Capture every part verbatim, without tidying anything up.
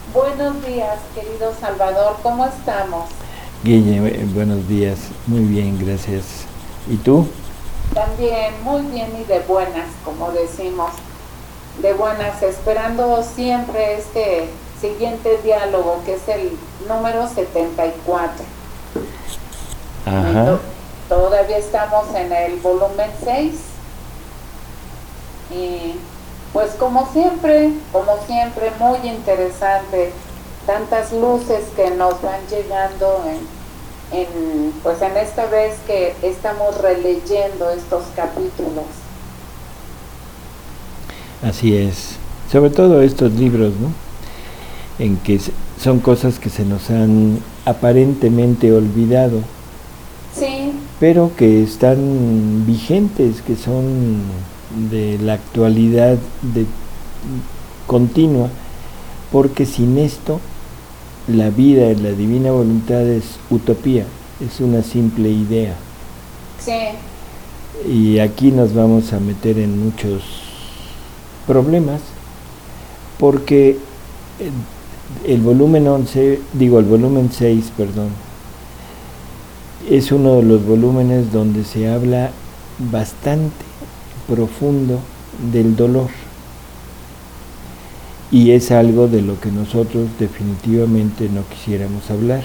Buenos días, querido Salvador, ¿cómo estamos? Guille, eh, buenos días. Muy bien, gracias. ¿Y tú? También muy bien y de buenas, como decimos, de buenas, esperando siempre este siguiente diálogo, que es el número setenta y cuatro. Ajá. Ento- Todavía estamos en el volumen seis y pues como siempre, como siempre, muy interesante, tantas luces que nos van llegando en, en, pues en esta vez que estamos releyendo estos capítulos. Así es. Sobre todo estos libros, ¿no? En que s- son cosas que se nos han aparentemente olvidado, Sí, pero que están vigentes, que son de la actualidad de continua, porque sin esto la vida en la divina voluntad es utopía, es una simple idea. sí, Y aquí nos vamos a meter en muchos problemas porque el volumen once, digo el volumen seis, perdón, es uno de los volúmenes donde se habla bastante profundo del dolor, y es algo de lo que nosotros definitivamente no quisiéramos hablar.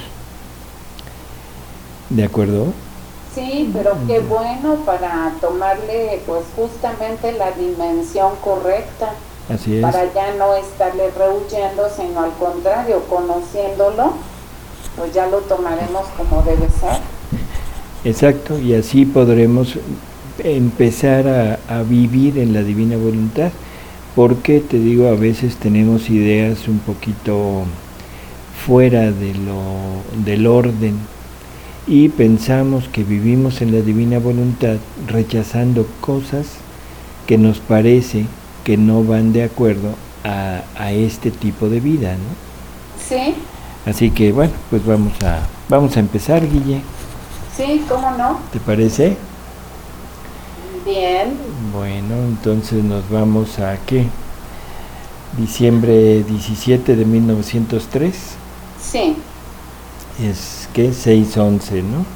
¿De acuerdo? sí, pero qué bueno para tomarle pues justamente la dimensión correcta, Así es. para ya no estarle rehuyendo, sino al contrario, conociéndolo, pues ya lo tomaremos como debe ser. Exacto, y así podremos empezar a, a vivir en la divina voluntad, porque te digo, a veces tenemos ideas un poquito fuera de lo, del orden, y pensamos que vivimos en la divina voluntad rechazando cosas que nos parece que no van de acuerdo a, a este tipo de vida, ¿no? Sí, Así que bueno, pues vamos a, vamos a empezar, Guille. sí, ¿cómo no? ¿Te parece? Bien, Bueno, entonces nos vamos a ¿qué? Diciembre diecisiete de mil novecientos tres. sí, Es que seis once, ¿no?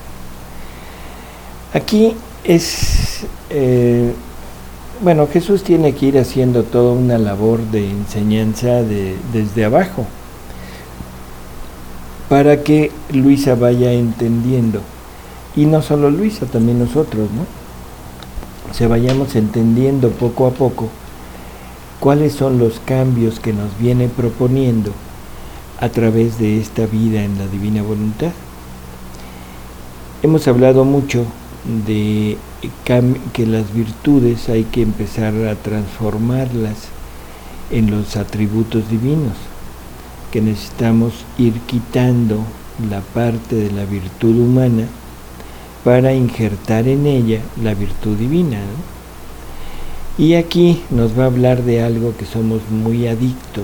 Aquí es, eh, bueno, Jesús tiene que ir haciendo toda una labor de enseñanza de, desde abajo, para que Luisa vaya entendiendo. Y no solo Luisa, también nosotros, ¿no? Se vayamos entendiendo poco a poco cuáles son los cambios que nos viene proponiendo a través de esta vida en la divina voluntad. Hemos hablado mucho de que las virtudes hay que empezar a transformarlas en los atributos divinos, que necesitamos ir quitando la parte de la virtud humana para injertar en ella la virtud divina, ¿no? Y aquí nos va a hablar de algo que somos muy adictos,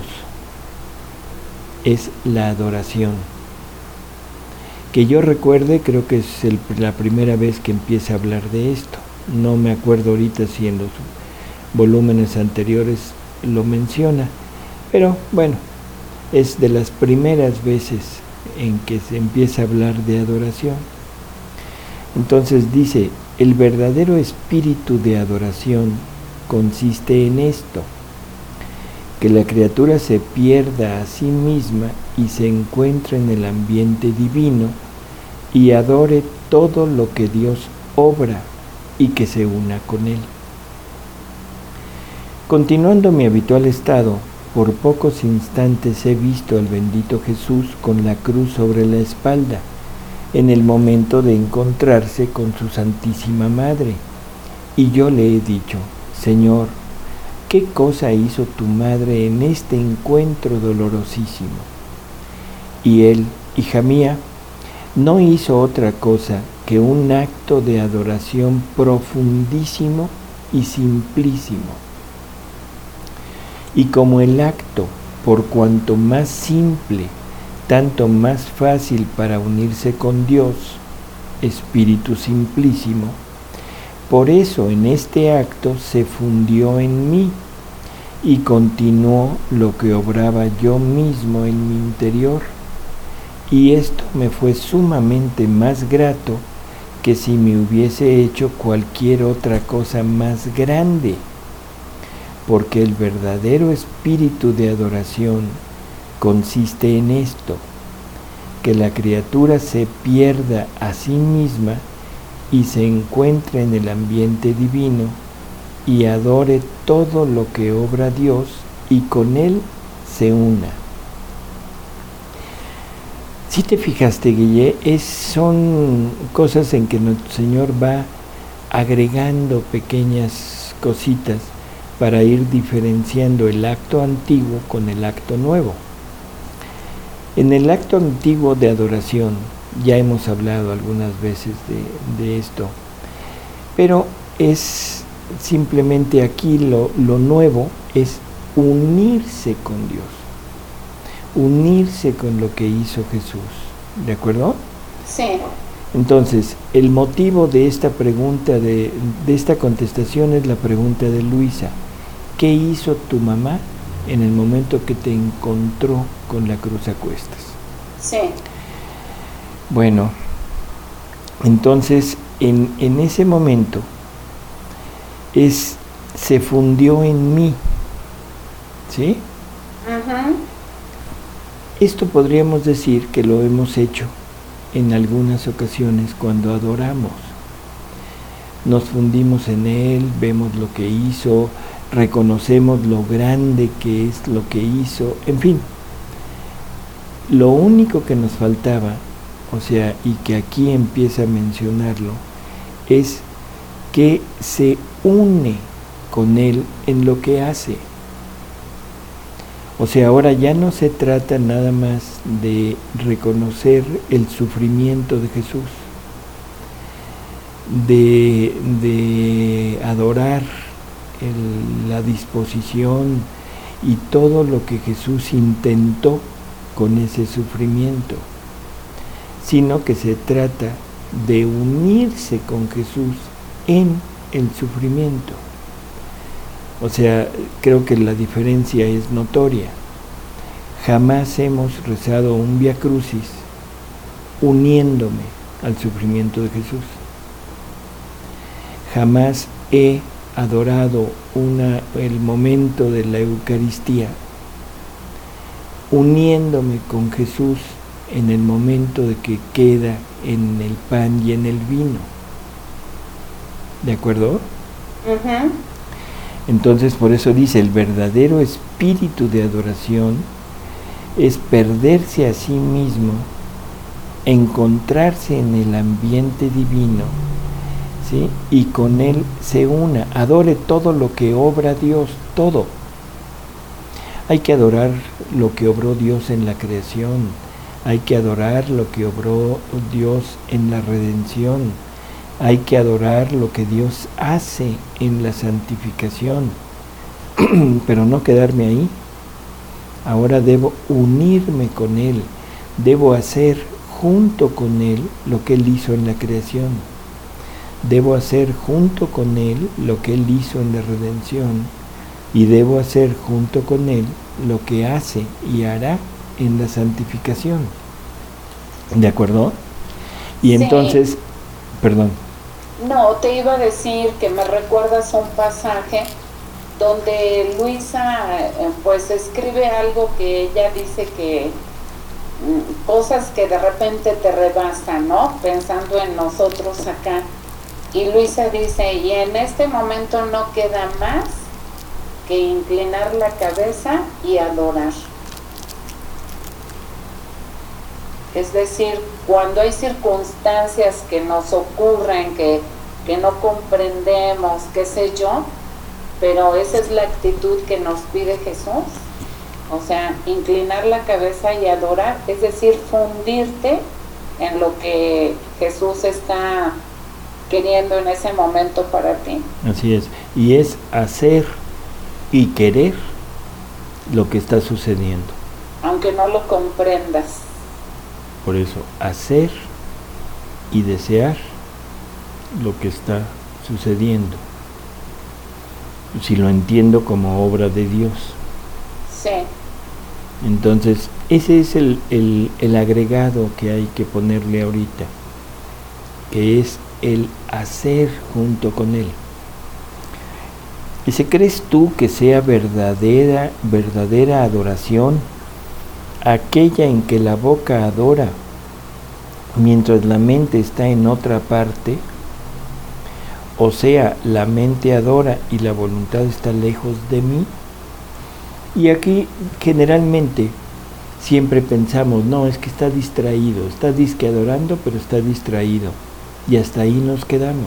es la adoración. Que yo recuerde, creo que es el, la primera vez que empieza a hablar de esto. No me acuerdo ahorita si en los volúmenes anteriores lo menciona, pero bueno, es de las primeras veces en que se empieza a hablar de adoración. Entonces dice, el verdadero espíritu de adoración consiste en esto: que la criatura se pierda a sí misma y se encuentre en el ambiente divino y adore todo lo que Dios obra y que se una con Él. Continuando mi habitual estado, por pocos instantes he visto al bendito Jesús con la cruz sobre la espalda, en el momento de encontrarse con su Santísima Madre, y yo le he dicho, Señor, ¿qué cosa hizo tu madre en este encuentro dolorosísimo? Y él, hija mía, no hizo otra cosa que un acto de adoración profundísimo y simplísimo. Y como el acto, por cuanto más simple, tanto más fácil para unirse con Dios, Espíritu Simplísimo, por eso en este acto se fundió en mí y continuó lo que obraba yo mismo en mi interior, y esto me fue sumamente más grato que si me hubiese hecho cualquier otra cosa más grande, porque el verdadero espíritu de adoración consiste en esto, que la criatura se pierda a sí misma y se encuentre en el ambiente divino y adore todo lo que obra Dios y con Él se una. Si te fijaste, Guille, es, son cosas en que nuestro Señor va agregando pequeñas cositas para ir diferenciando el acto antiguo con el acto nuevo. En el acto antiguo de adoración, ya hemos hablado algunas veces de, de esto, pero es simplemente aquí lo, lo nuevo es unirse con Dios, unirse con lo que hizo Jesús, ¿de acuerdo? Sí. Entonces, el motivo de esta pregunta, de, de esta contestación es la pregunta de Luisa: ¿qué hizo tu mamá en el momento que te encontró con la cruz a cuestas? Sí. Bueno, entonces en, en ese momento es, se fundió en mí, ¿sí? Uh-huh. Esto podríamos decir que lo hemos hecho en algunas ocasiones cuando adoramos. Nos fundimos en Él, vemos lo que hizo, reconocemos lo grande que es lo que hizo, en fin. Lo único que nos faltaba, o sea, y que aquí empieza a mencionarlo, es que se une con Él en lo que hace. O sea, ahora ya no se trata nada más de reconocer el sufrimiento de Jesús, de, de adorar el, la disposición y todo lo que Jesús intentó con ese sufrimiento, sino que se trata de unirse con Jesús en el sufrimiento. O sea, creo que la diferencia es notoria. Jamás hemos rezado un Vía Crucis uniéndome al sufrimiento de Jesús. Jamás he adorado una, el momento de la Eucaristía uniéndome con Jesús en el momento de que queda en el pan y en el vino. ¿De acuerdo? Uh-huh. Entonces, por eso dice, el verdadero espíritu de adoración es perderse a sí mismo, encontrarse en el ambiente divino, ¿sí? Y con Él se una, adore todo lo que obra Dios, todo. Hay que adorar lo que obró Dios en la creación, hay que adorar lo que obró Dios en la redención, hay que adorar lo que Dios hace en la santificación, pero no quedarme ahí. Ahora debo unirme con Él, debo hacer junto con Él lo que Él hizo en la creación, debo hacer junto con Él lo que Él hizo en la redención, y debo hacer junto con Él lo que hace y hará en la santificación. ¿De acuerdo? Y Sí. entonces, perdón. No, te iba a decir que me recuerdas un pasaje donde Luisa pues escribe algo que ella dice que cosas que de repente te rebasan, ¿no? Pensando en nosotros acá. Y Luisa dice, y en este momento no queda más que inclinar la cabeza y adorar. Es decir, cuando hay circunstancias que nos ocurren, que, que no comprendemos, qué sé yo, pero esa es la actitud que nos pide Jesús. O sea, inclinar la cabeza y adorar, es decir, fundirte en lo que Jesús está queriendo en ese momento para ti. Así es, y es hacer y querer lo que está sucediendo. Aunque no lo comprendas. Por eso, hacer y desear lo que está sucediendo. si lo entiendo como obra de Dios. Sí. Entonces, ese es el, el, el agregado que hay que ponerle ahorita, que es el hacer junto con Él. Dice, ¿crees tú que sea verdadera, verdadera adoración aquella en que la boca adora mientras la mente está en otra parte? O sea, la mente adora y la voluntad está lejos de mí. Y aquí generalmente siempre pensamos, no, es que está distraído, está disque adorando, pero está distraído. Y hasta ahí nos quedamos.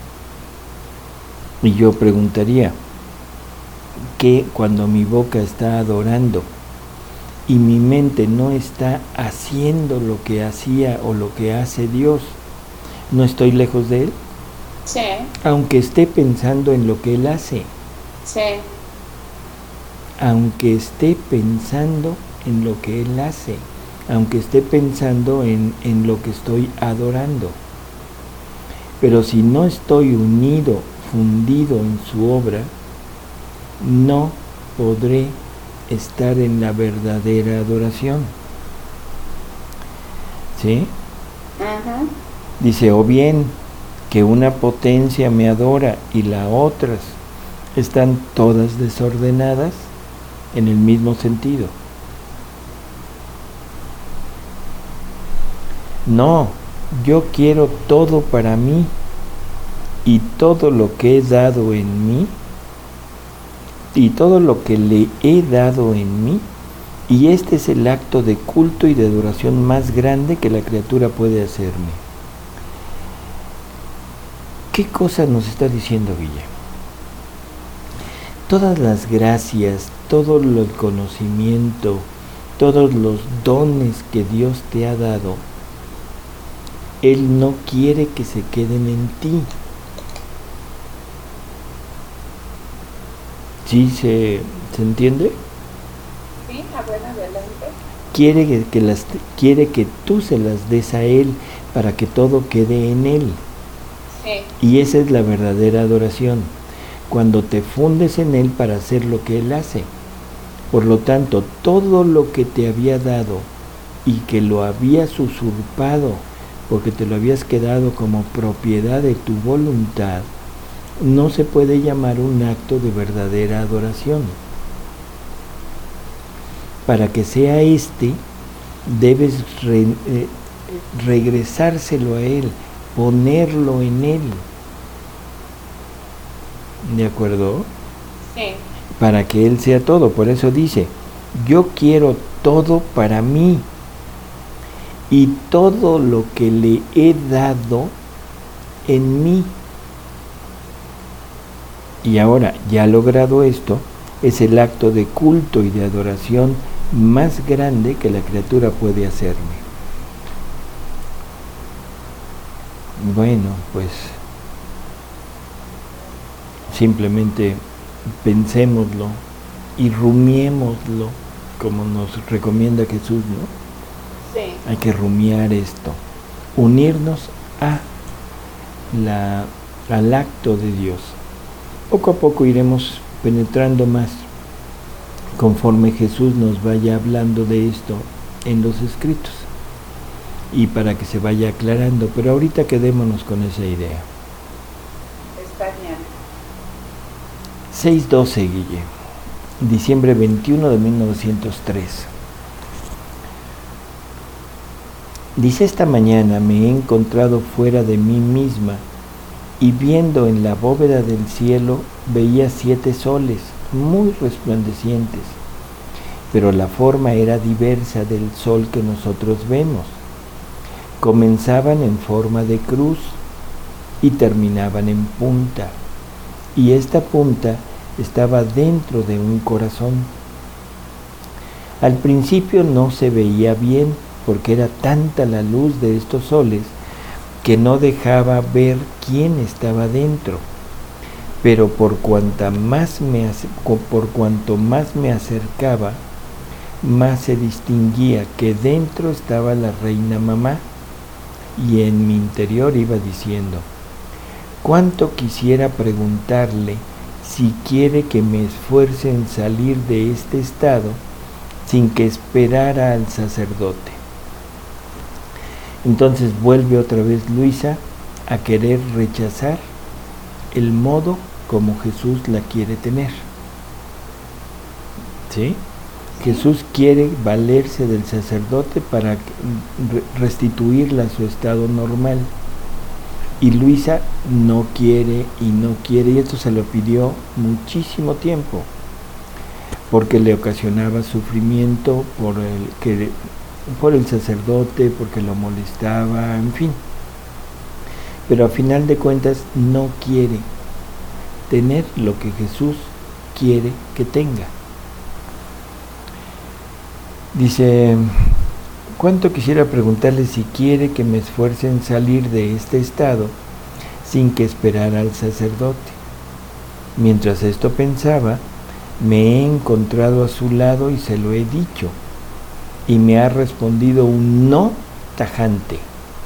Y yo preguntaría, ¿qué cuando mi boca está adorando y mi mente no está haciendo lo que hacía o lo que hace Dios, no estoy lejos de Él? Sí. Aunque esté pensando en lo que Él hace. Sí. Aunque esté pensando en lo que Él hace. Aunque esté pensando en, en lo que estoy adorando. Pero si no estoy unido, fundido en su obra, no podré estar en la verdadera adoración. ¿Sí? Uh-huh. Dice, o bien que una potencia me adora y las otras están todas desordenadas en el mismo sentido. No, yo quiero todo para mí y todo lo que he dado en mí y todo lo que le he dado en mí, y este es el acto de culto y de adoración más grande que la criatura puede hacerme. ¿Qué cosa nos está diciendo Guille? Todas las gracias, todo el conocimiento, todos los dones que Dios te ha dado, Él no quiere que se queden en ti. ¿Sí se, se entiende? Sí, a ver, adelante. Quiere que, que las, quiere que tú se las des a Él para que todo quede en Él. Sí. Y esa es la verdadera adoración, cuando te fundes en Él para hacer lo que Él hace. Por lo tanto, todo lo que te había dado y que lo habías usurpado, porque te lo habías quedado como propiedad de tu voluntad, no se puede llamar un acto de verdadera adoración. Para que sea este, debes re, eh, regresárselo a Él, ponerlo en Él. ¿De acuerdo? Sí. Para que Él sea todo. Por eso dice, yo quiero todo para mí y todo lo que le he dado en mí. Y ahora, ya logrado esto, es el acto de culto y de adoración más grande que la criatura puede hacerme. Bueno, pues simplemente pensémoslo y rumiémoslo como nos recomienda Jesús, ¿no? Sí. Hay que rumiar esto, unirnos a la, al acto de Dios. Poco a poco iremos penetrando más conforme Jesús nos vaya hablando de esto en los escritos y para que se vaya aclarando, pero ahorita quedémonos con esa idea. Está bien. seis doce, Guille, diciembre veintiuno de mil novecientos tres. Dice, esta mañana me he encontrado fuera de mí misma y viendo en la bóveda del cielo veía siete soles muy resplandecientes, pero la forma era diversa del sol que nosotros vemos. Comenzaban en forma de cruz y terminaban en punta, y esta punta estaba dentro de un corazón. Al principio no se veía bien, porque era tanta la luz de estos soles que no dejaba ver quién estaba dentro. Pero por cuanta más me por cuanto más me acercaba, más se distinguía que dentro estaba la reina mamá, y en mi interior iba diciendo, cuánto quisiera preguntarle si quiere que me esfuerce en salir de este estado sin que esperara al sacerdote. Entonces vuelve otra vez Luisa a querer rechazar el modo como Jesús la quiere tener. ¿Sí? Sí. Jesús quiere valerse del sacerdote para restituirla a su estado normal. Y Luisa no quiere y no quiere, y esto se lo pidió muchísimo tiempo, porque le ocasionaba sufrimiento por el, que, por el sacerdote, porque lo molestaba, en fin. Pero a final de cuentas no quiere tener lo que Jesús quiere que tenga. Dice, cuánto quisiera preguntarle si quiere que me esfuerce en salir de este estado sin que esperara al sacerdote. Mientras esto pensaba, me he encontrado a su lado y se lo he dicho, y me ha respondido un no tajante.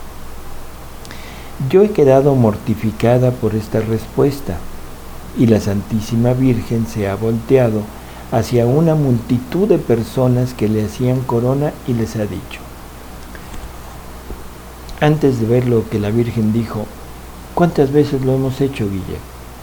Yo he quedado mortificada por esta respuesta, y la Santísima Virgen se ha volteado hacia una multitud de personas que le hacían corona y les ha dicho, antes de ver lo que la Virgen dijo, ¿cuántas veces lo hemos hecho, Guille?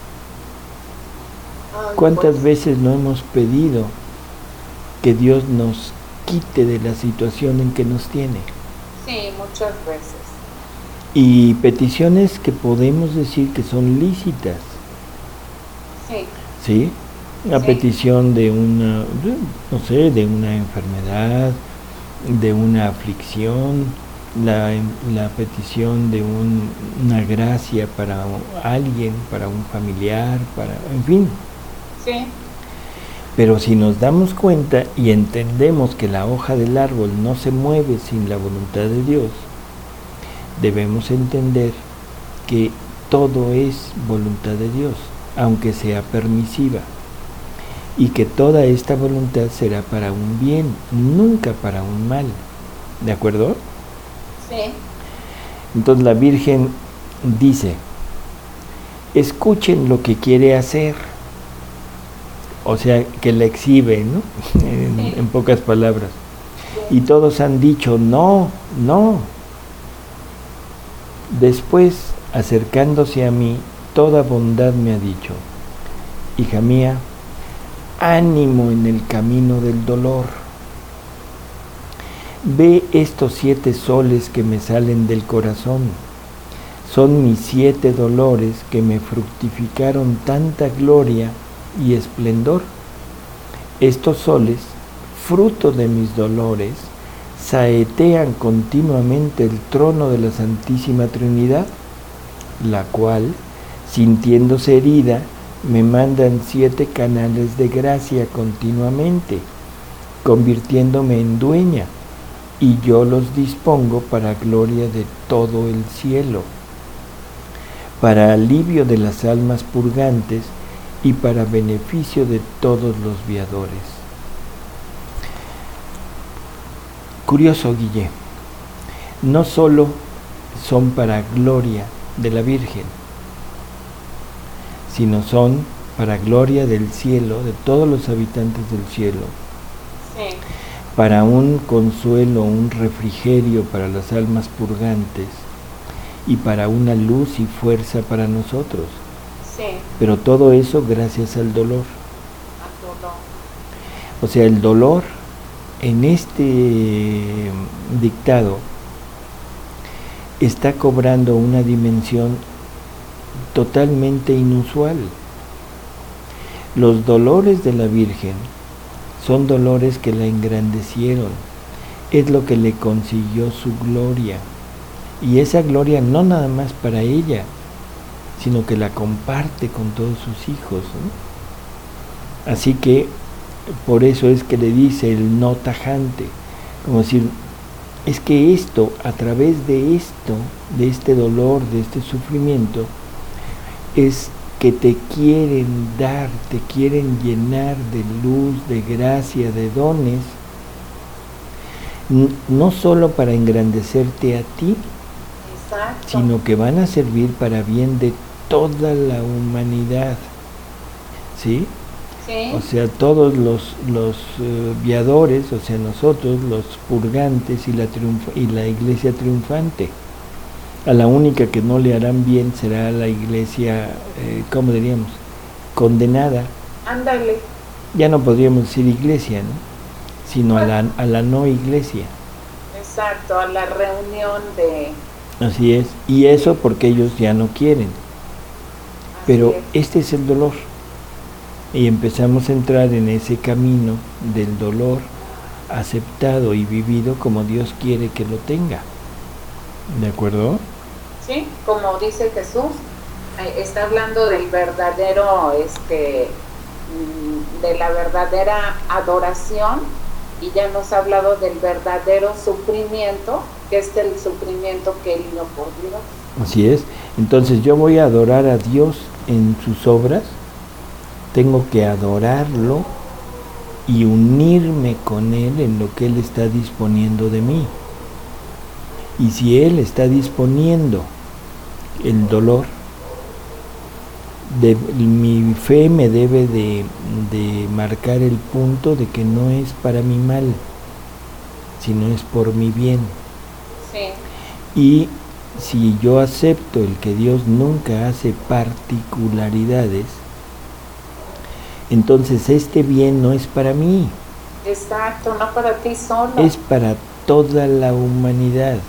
¿Cuántas veces no hemos pedido que Dios nos quite de la situación en que nos tiene? Sí, muchas veces. Y peticiones que podemos decir que son lícitas. Sí. ¿Sí? La sí. petición de una, no sé, de una enfermedad, de una aflicción, la, la petición de un, una gracia para alguien, para un familiar, para, en fin. Sí. Pero si nos damos cuenta y entendemos que la hoja del árbol no se mueve sin la voluntad de Dios, debemos entender que todo es voluntad de Dios, aunque sea permisiva, y que toda esta voluntad será para un bien, nunca para un mal. ¿De acuerdo? Sí. Entonces la Virgen dice, escuchen lo que quiere hacer. O sea, que la exhibe, ¿no? en, sí. en pocas palabras. Sí. Y todos han dicho, no, no. Después, acercándose a mí, toda bondad me ha dicho, hija mía, ánimo en el camino del dolor. Ve estos siete soles que me salen del corazón. Son mis siete dolores que me fructificaron tanta gloria y esplendor. Estos soles, fruto de mis dolores, saetean continuamente el trono de la Santísima Trinidad, la cual, sintiéndose herida, me mandan siete canales de gracia continuamente, convirtiéndome en dueña, y yo los dispongo para gloria de todo el cielo, para alivio de las almas purgantes y para beneficio de todos los viadores. Curioso, Guille, no solo son para gloria de la Virgen, sino son para gloria del cielo, de todos los habitantes del cielo, sí. Para un consuelo, un refrigerio para las almas purgantes y para una luz y fuerza para nosotros. Sí. Pero todo eso gracias al dolor. Al dolor. O sea, el dolor en este dictado está cobrando una dimensión totalmente inusual. Los dolores de la Virgen son dolores que la engrandecieron, es lo que le consiguió su gloria, y esa gloria no nada más para ella, sino que la comparte con todos sus hijos, ¿no? Así que por eso es que le dice el no tajante, como decir, es que esto, a través de esto, de este dolor, de este sufrimiento, es que te quieren dar, te quieren llenar de luz, de gracia, de dones, no solo para engrandecerte a ti, exacto, sino que van a servir para bien de toda la humanidad. ¿sí? Sí. O sea, todos los, los uh, viadores, o sea, nosotros, los purgantes y la, triunf y la iglesia triunfante. A la única que no le harán bien será la iglesia, eh, ¿cómo diríamos? Condenada. Ándale. Ya no podríamos decir iglesia, ¿no? Sino a la, a la no iglesia. Exacto, a la reunión de... Así es. Y eso porque ellos ya no quieren. Pero este es el dolor. Y empezamos a entrar en ese camino del dolor aceptado y vivido como Dios quiere que lo tenga. ¿De acuerdo? Sí, como dice Jesús, está hablando del verdadero, este, de la verdadera adoración, y ya nos ha hablado del verdadero sufrimiento, que es el sufrimiento que Él dio por Dios. Así es. Entonces yo voy a adorar a Dios en sus obras, tengo que adorarlo y unirme con Él en lo que Él está disponiendo de mí. Y si Él está disponiendo el dolor, de, mi fe me debe de, de marcar el punto de que no es para mi mal, sino es por mi bien. Sí. Y si yo acepto el que Dios nunca hace particularidades, entonces este bien no es para mí. Exacto, no para ti solo. Es para toda la humanidad.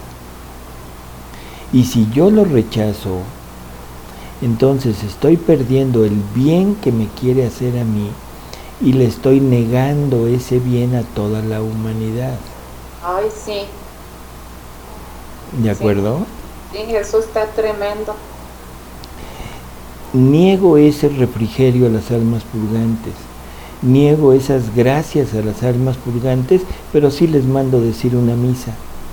Y si yo lo rechazo, entonces estoy perdiendo el bien que me quiere hacer a mí y le estoy negando ese bien a toda la humanidad. Ay, sí. ¿De acuerdo? Sí, sí, eso está tremendo. Niego ese refrigerio a las almas purgantes, niego esas gracias a las almas purgantes, pero sí les mando decir una misa.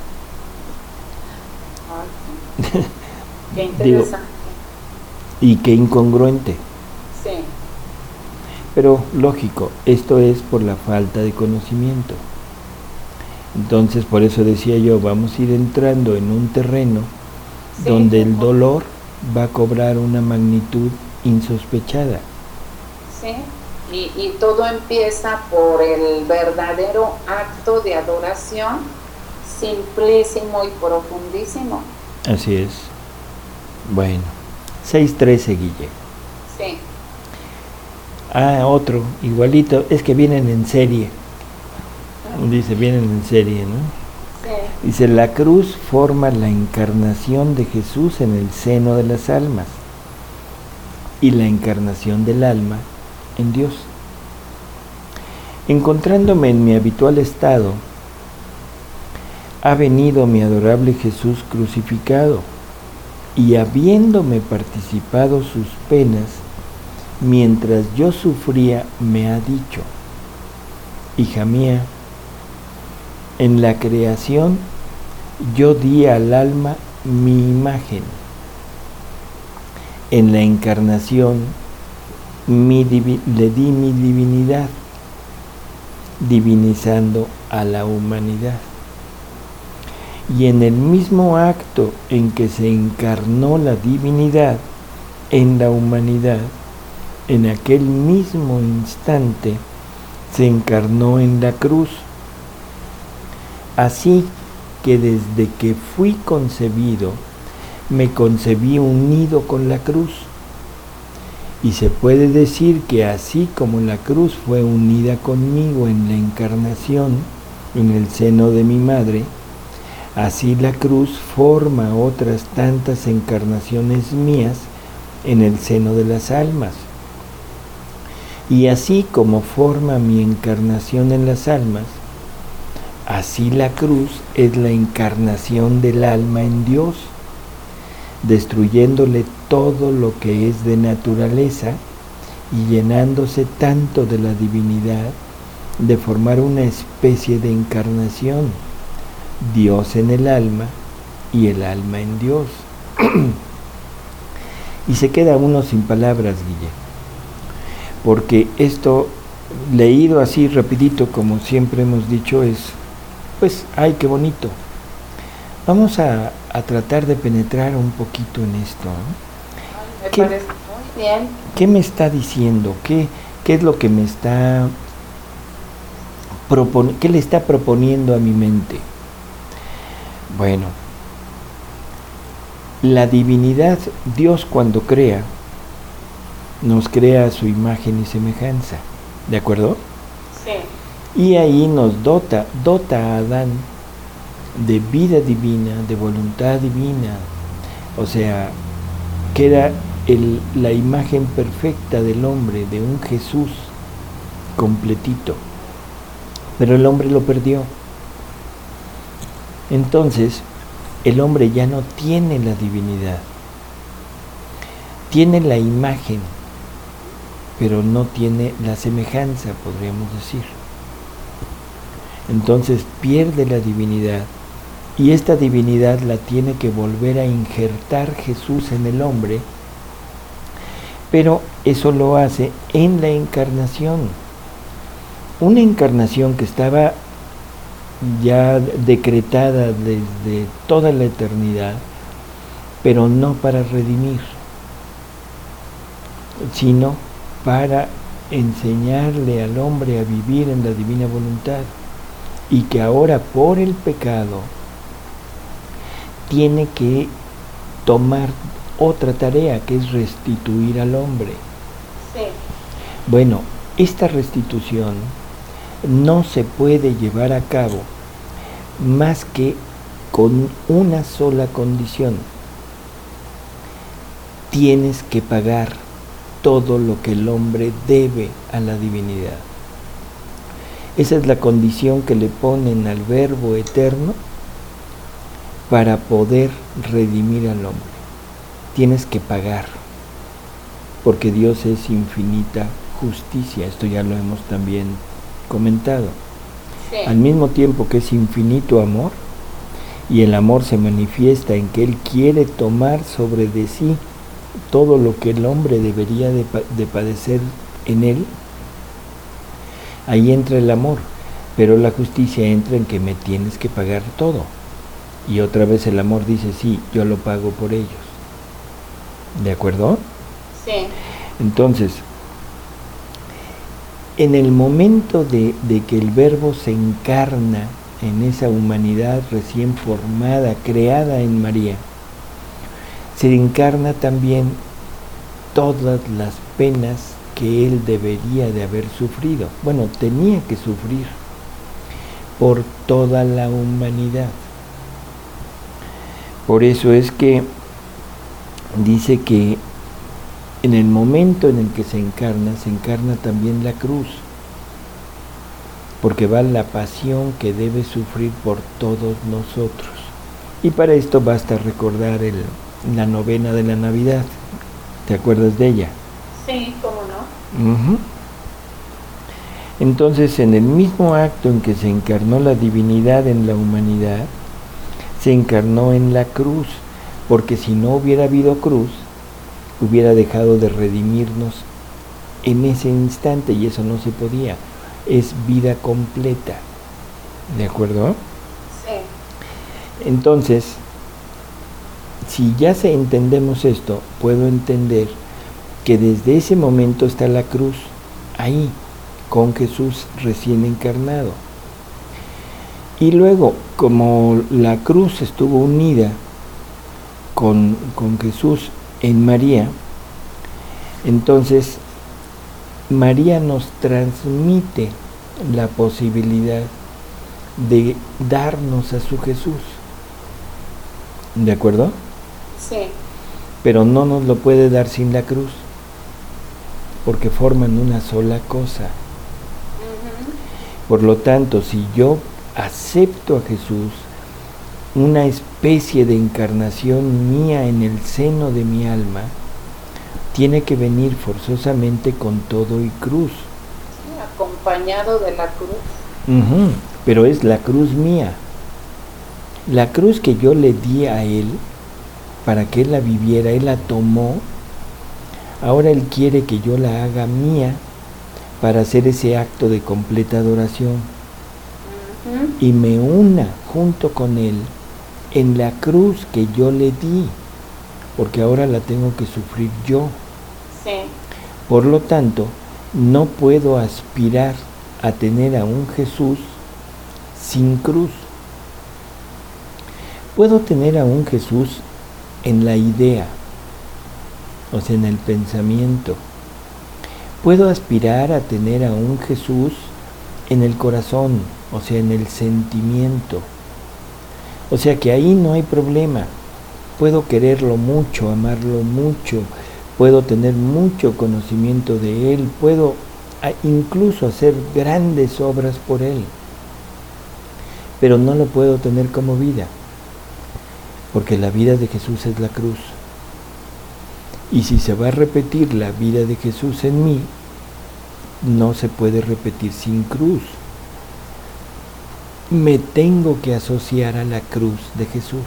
Ay, qué interesante. Digo, y qué incongruente. Sí. Pero lógico, esto es por la falta de conocimiento. Entonces, por eso decía yo, vamos a ir entrando en un terreno sí, donde el dolor va a cobrar una magnitud insospechada. Sí, y, y todo empieza por el verdadero acto de adoración, simplísimo y profundísimo. Así es. Bueno, seis trece, Guille. Sí. Ah, otro, igualito, es que vienen en serie. Dice, vienen en serie, ¿no? Sí. Dice, la cruz forma la encarnación de Jesús en el seno de las almas y la encarnación del alma en Dios. Encontrándome en mi habitual estado, ha venido mi adorable Jesús crucificado, y habiéndome participado sus penas, mientras yo sufría, me ha dicho, hija mía, en la creación yo di al alma mi imagen, en la encarnación mi divi- le di mi divinidad, divinizando a la humanidad. Y en el mismo acto en que se encarnó la divinidad en la humanidad, en aquel mismo instante se encarnó en la cruz. Así que desde que fui concebido, me concebí unido con la cruz. Y se puede decir que así como la cruz fue unida conmigo en la encarnación, en el seno de mi madre, así la cruz forma otras tantas encarnaciones mías en el seno de las almas. Y así como forma mi encarnación en las almas, así la cruz es la encarnación del alma en Dios, destruyéndole todo lo que es de naturaleza y llenándose tanto de la divinidad de formar una especie de encarnación, Dios en el alma y el alma en Dios. Y se queda uno sin palabras, Guille, porque esto, leído así rapidito, como siempre hemos dicho, es, pues, ay, qué bonito. Vamos a, a tratar de penetrar un poquito en esto, ¿no? Me ¿Qué, parece muy Bien. ¿Qué me está diciendo? ¿Qué, qué es lo que me está proponiendo? ¿Qué le está proponiendo a mi mente? Bueno, la divinidad, Dios cuando crea, nos crea a su imagen y semejanza, ¿de acuerdo? Sí. Y ahí nos dota, dota a Adán de vida divina, de voluntad divina, o sea, que era el, la imagen perfecta del hombre, de un Jesús completito, pero el hombre lo perdió. Entonces, el hombre ya no tiene la divinidad, tiene la imagen, pero no tiene la semejanza, podríamos decir. Entonces pierde la divinidad, y esta divinidad la tiene que volver a injertar Jesús en el hombre, pero eso lo hace en la encarnación. Una encarnación que estaba ya decretada desde toda la eternidad, pero no para redimir, sino para enseñarle al hombre a vivir en la divina voluntad, y que ahora por el pecado tiene que tomar otra tarea, que es restituir al hombre. Sí. Bueno, esta restitución no se puede llevar a cabo más que con una sola condición: tienes que pagar todo lo que el hombre debe a la divinidad. Esa es la condición que le ponen al Verbo eterno para poder redimir al hombre. Tienes que pagar, porque Dios es infinita justicia. Esto ya lo hemos también comentado. Sí. Al mismo tiempo que es infinito amor, y el amor se manifiesta en que Él quiere tomar sobre de sí todo lo que el hombre debería de, de padecer en Él, ahí entra el amor, pero la justicia entra en que me tienes que pagar todo. Y otra vez el amor dice, sí, yo lo pago por ellos. ¿De acuerdo? Sí. Entonces, en el momento de, de que el Verbo se encarna en esa humanidad recién formada, creada en María, se encarna también todas las penas que Él debería de haber sufrido. Bueno, tenía que sufrir por toda la humanidad. Por eso es que dice que en el momento en el que se encarna, se encarna también la cruz, porque va la pasión que debe sufrir por todos nosotros. Y para esto basta recordar el, la novena de la Navidad. ¿Te acuerdas de ella? Sí, cómo no. Uh-huh. Entonces, en el mismo acto en que se encarnó la divinidad en la humanidad, se encarnó en la cruz, porque si no hubiera habido cruz, hubiera dejado de redimirnos en ese instante, y eso no se podía. Es vida completa. ¿De acuerdo? Sí. Entonces, si ya se entendemos esto, puedo entender que desde ese momento está la cruz ahí, con Jesús recién encarnado. Y luego, como la cruz estuvo unida con, con Jesús en María, entonces María nos transmite la posibilidad de darnos a su Jesús. ¿De acuerdo? Sí. Pero no nos lo puede dar sin la cruz, porque forman una sola cosa. Uh-huh. Por lo tanto, si yo acepto a Jesús, una especie de encarnación mía en el seno de mi alma, tiene que venir forzosamente con todo y cruz. Sí, acompañado de la cruz. Uh-huh. Pero es la cruz mía. La cruz que yo le di a Él para que Él la viviera, Él la tomó. Ahora Él quiere que yo la haga mía para hacer ese acto de completa adoración. Uh-huh. Y me una junto con Él en la cruz que yo le di, porque ahora la tengo que sufrir yo. Sí. Por lo tanto, no puedo aspirar a tener a un Jesús sin cruz. Puedo tener a un Jesús en la idea, o sea, en el pensamiento. Puedo aspirar a tener a un Jesús en el corazón, o sea, en el sentimiento. O sea que ahí no hay problema. Puedo quererlo mucho, amarlo mucho, puedo tener mucho conocimiento de Él, puedo incluso hacer grandes obras por Él, pero no lo puedo tener como vida, porque la vida de Jesús es la cruz. Y si se va a repetir la vida de Jesús en mí, no se puede repetir sin cruz. Me tengo que asociar a la cruz de Jesús.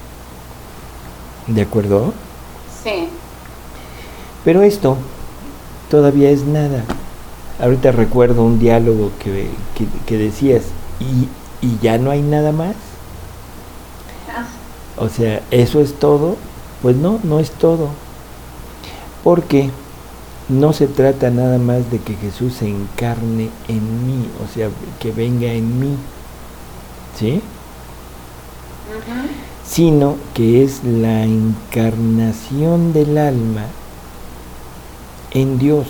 ¿De acuerdo? Sí. Pero esto todavía es nada. Ahorita recuerdo un diálogo que, que, que decías, ¿y, ¿y ya no hay nada más? Ah. O sea, ¿eso es todo? Pues no, no es todo. Porque no se trata nada más de que Jesús se encarne en mí, o sea, que venga en mí, ¿sí? Uh-huh. Sino que es la encarnación del alma en Dios.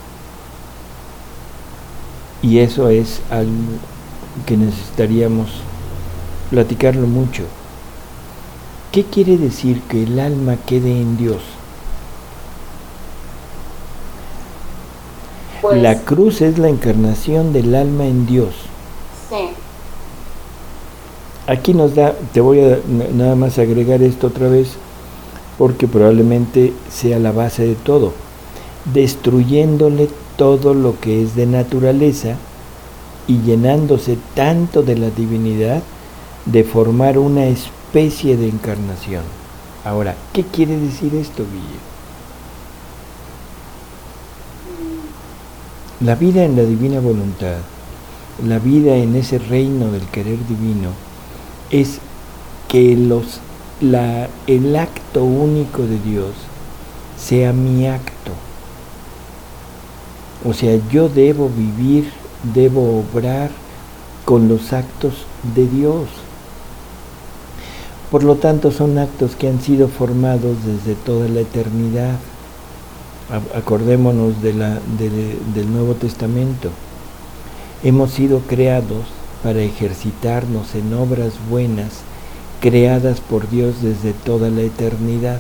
Y eso es algo que necesitaríamos platicarlo mucho. ¿Qué quiere decir que el alma quede en Dios? Pues, la cruz es la encarnación del alma en Dios. Sí. Aquí nos da, te voy a nada más agregar esto otra vez, porque probablemente sea la base de todo. Destruyéndole todo lo que es de naturaleza y llenándose tanto de la divinidad de formar una especie de encarnación. Ahora, ¿qué quiere decir esto, Guille? La vida en la divina voluntad, la vida en ese reino del querer divino, es que los, la, el acto único de Dios sea mi acto. O sea, yo debo vivir, debo obrar con los actos de Dios. Por lo tanto, son actos que han sido formados desde toda la eternidad. Acordémonos de la, de, del Nuevo Testamento. Hemos sido creados para ejercitarnos en obras buenas, creadas por Dios desde toda la eternidad.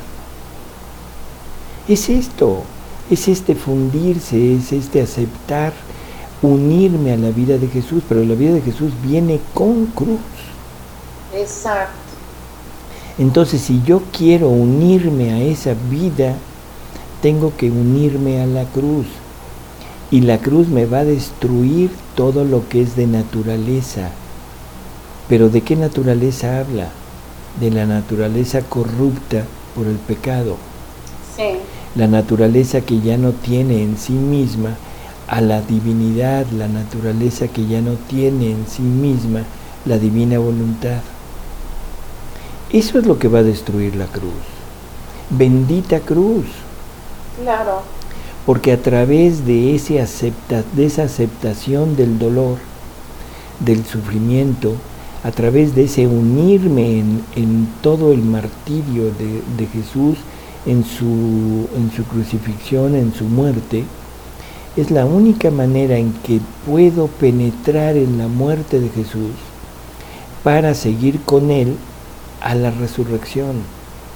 Es esto, es este fundirse, es este aceptar, unirme a la vida de Jesús, pero la vida de Jesús viene con cruz. Exacto. Entonces, si yo quiero unirme a esa vida, tengo que unirme a la cruz. Y la cruz me va a destruir todo lo que es de naturaleza. ¿Pero de qué naturaleza habla? De la naturaleza corrupta por el pecado. Sí. La naturaleza que ya no tiene en sí misma a la divinidad, la naturaleza que ya no tiene en sí misma la divina voluntad. Eso es lo que va a destruir la cruz. Bendita cruz. Claro. Porque a través de, ese acepta, de esa aceptación del dolor, del sufrimiento, a través de ese unirme en, en todo el martirio de, de Jesús, en su, en su crucifixión, en su muerte, es la única manera en que puedo penetrar en la muerte de Jesús para seguir con Él a la resurrección.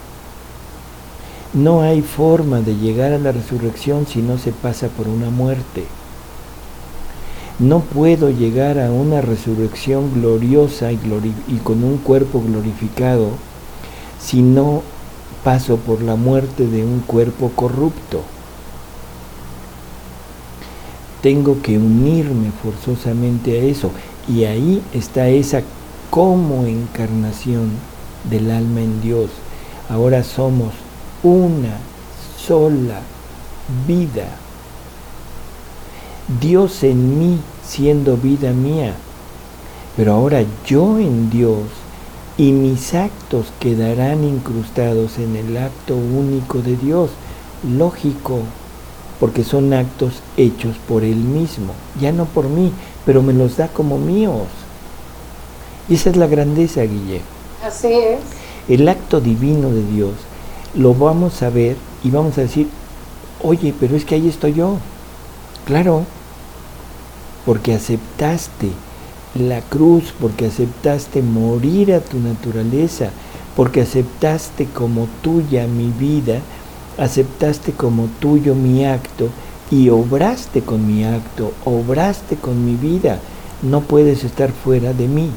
No hay forma de llegar a la resurrección si no se pasa por una muerte. No puedo llegar a una resurrección gloriosa y, glori- y con un cuerpo glorificado si no paso por la muerte de un cuerpo corrupto. Tengo que unirme forzosamente a eso, y ahí está esa como encarnación del alma en Dios. Ahora somos una sola vida. Dios en mí siendo vida mía, pero ahora yo en Dios, y mis actos quedarán incrustados en el acto único de Dios. Lógico, porque son actos hechos por Él mismo, ya no por mí, pero me los da como míos. Y esa es la grandeza, Guille. Así es. El acto divino de Dios lo vamos a ver y vamos a decir, oye, pero es que ahí estoy yo. Claro, porque aceptaste la cruz, porque aceptaste morir a tu naturaleza, porque aceptaste como tuya mi vida, aceptaste como tuyo mi acto y obraste con mi acto, obraste con mi vida. No puedes estar fuera de mí.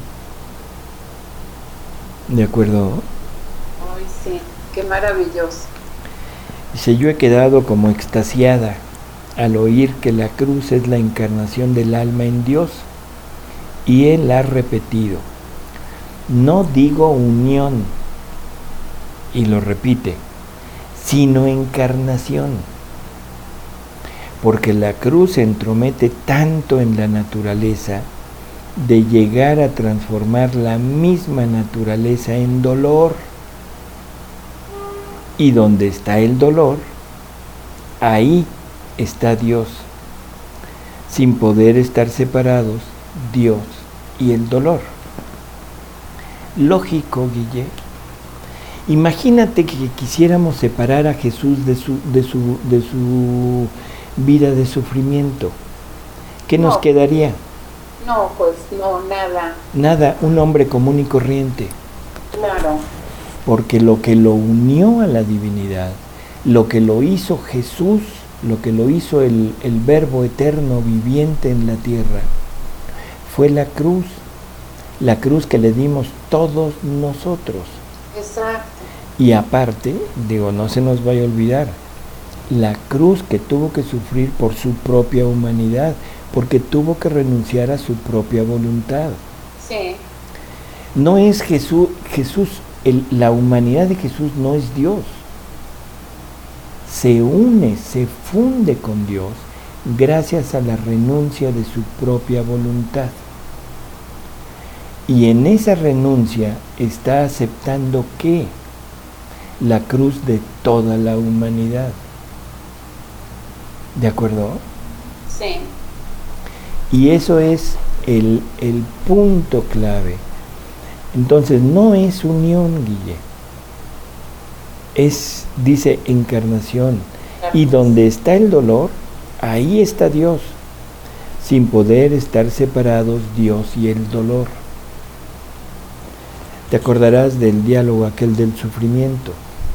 ¿De acuerdo? Ay, sí, qué maravilloso. Dice, yo he quedado como extasiada al oír que la cruz es la encarnación del alma en Dios, y Él ha repetido, no digo unión, y lo repite, sino encarnación, porque la cruz se entromete tanto en la naturaleza de llegar a transformar la misma naturaleza en dolor. Y donde está el dolor, ahí está Dios. Sin poder estar separados, Dios y el dolor. Lógico, Guille. Imagínate que quisiéramos separar a Jesús de su, de su, de su vida de sufrimiento. ¿Qué nos No. quedaría? No, pues no, nada. Nada, un hombre común y corriente. Claro. Porque lo que lo unió a la divinidad, lo que lo hizo Jesús, lo que lo hizo el, el Verbo eterno viviente en la tierra, fue la cruz, la cruz que le dimos todos nosotros. Exacto. Y aparte, digo, no se nos vaya a olvidar, la cruz que tuvo que sufrir por su propia humanidad, porque tuvo que renunciar a su propia voluntad. Sí. No es Jesús, Jesús, el, la humanidad de Jesús no es Dios. Se une, se funde con Dios gracias a la renuncia de su propia voluntad. Y en esa renuncia está aceptando ¿qué? La cruz de toda la humanidad. ¿De acuerdo? Sí. Y eso es el, el punto clave. Entonces no es unión, Guille. Es, dice, encarnación. Y donde está el dolor, ahí está Dios. Sin poder estar separados Dios y el dolor. Te acordarás del diálogo aquel del sufrimiento.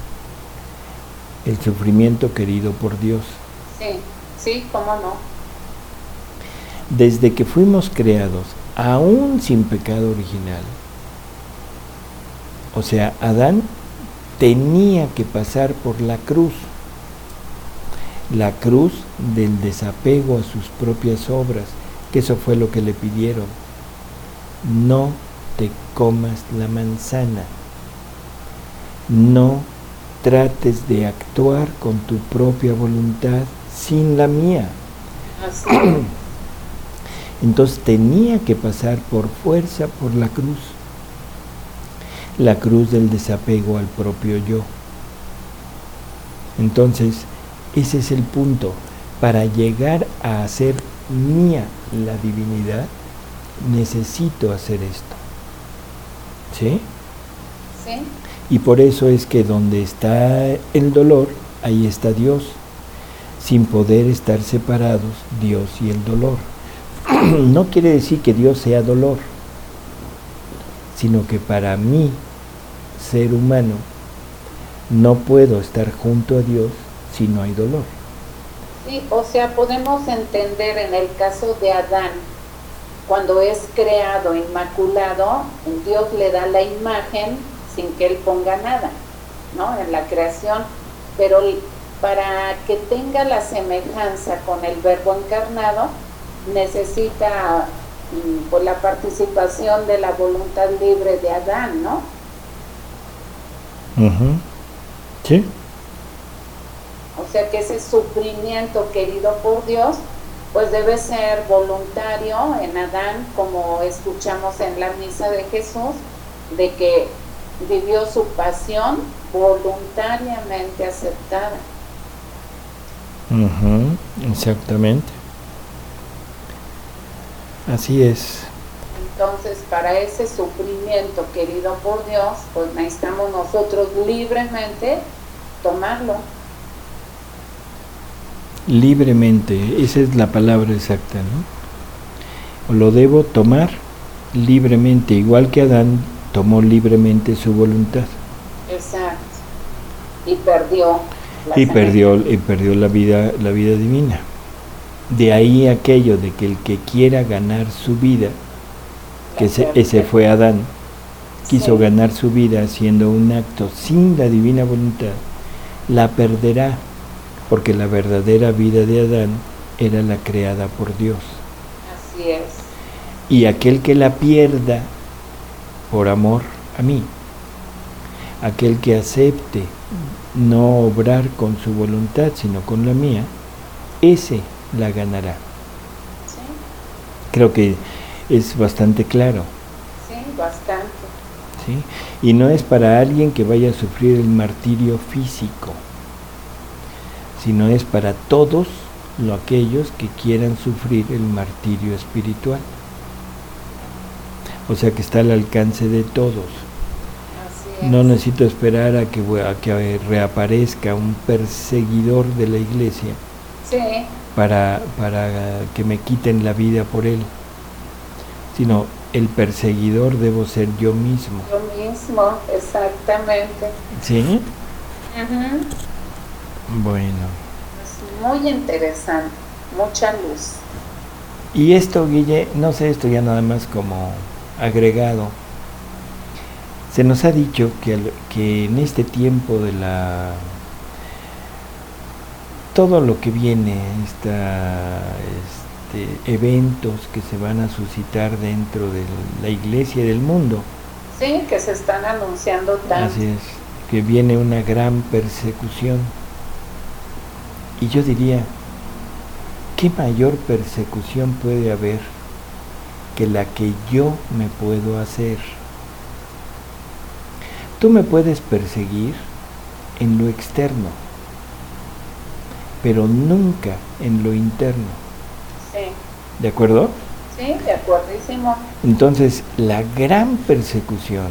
El sufrimiento querido por Dios. Sí, sí, cómo no. Desde que fuimos creados, aún sin pecado original, o sea, Adán tenía que pasar por la cruz, la cruz del desapego a sus propias obras, que eso fue lo que le pidieron. No te comas la manzana, no trates de actuar con tu propia voluntad sin la mía. Así es. Entonces tenía que pasar por fuerza por la cruz, la cruz del desapego al propio yo. Entonces, ese es el punto. Para llegar a hacer mía la divinidad, necesito hacer esto. ¿Sí? Sí. Y por eso es que donde está el dolor, ahí está Dios. Sin poder estar separados, Dios y el dolor. No quiere decir que Dios sea dolor, sino que para mí, ser humano, no puedo estar junto a Dios si no hay dolor. Sí, o sea, podemos entender en el caso de Adán, cuando es creado inmaculado, Dios le da la imagen sin que él ponga nada, ¿no? En la creación, pero para que tenga la semejanza con el Verbo encarnado, necesita pues, la participación de la voluntad libre de Adán, ¿no? Uh-huh. Sí. O sea que ese sufrimiento querido por Dios, pues debe ser voluntario en Adán, como escuchamos en la misa de Jesús, de que vivió su pasión voluntariamente aceptada. Uh-huh. Exactamente. Así es. Entonces, para ese sufrimiento querido por Dios, pues necesitamos nosotros libremente tomarlo. Libremente, esa es la palabra exacta, ¿no? Lo debo tomar libremente, igual que Adán tomó libremente su voluntad. Exacto. Y perdió la y perdió y perdió la vida, la vida divina. De ahí aquello de que el que quiera ganar su vida, que ese, ese fue Adán, quiso sí. ganar su vida haciendo un acto sin la divina voluntad, la perderá, porque la verdadera vida de Adán era la creada por Dios. Así es. Y aquel que la pierda por amor a mí, aquel que acepte no obrar con su voluntad, sino con la mía, ese la ganará. Sí. Creo que es bastante claro. Sí, bastante. ¿Sí? Y no es para alguien que vaya a sufrir el martirio físico, sino es para todos los aquellos que quieran sufrir el martirio espiritual. O sea que está al alcance de todos. Así es. No necesito esperar a que, a que reaparezca un perseguidor de la iglesia. Sí. Para, para que me quiten la vida por él, sino el perseguidor debo ser yo mismo. Yo mismo, exactamente. ¿Sí? Uh-huh. Bueno. Es muy interesante, mucha luz. Y esto, Guille, no sé, esto ya nada más como agregado. Se nos ha dicho que, que en este tiempo de la... todo lo que viene, esta, este, eventos que se van a suscitar dentro de la iglesia y del mundo. Sí, que se están anunciando tanto. Así es, que viene una gran persecución. Y yo diría, ¿qué mayor persecución puede haber que la que yo me puedo hacer? Tú me puedes perseguir en lo externo, pero nunca en lo interno. Sí. ¿De acuerdo? Sí, de acuerdísimo. Entonces, la gran persecución,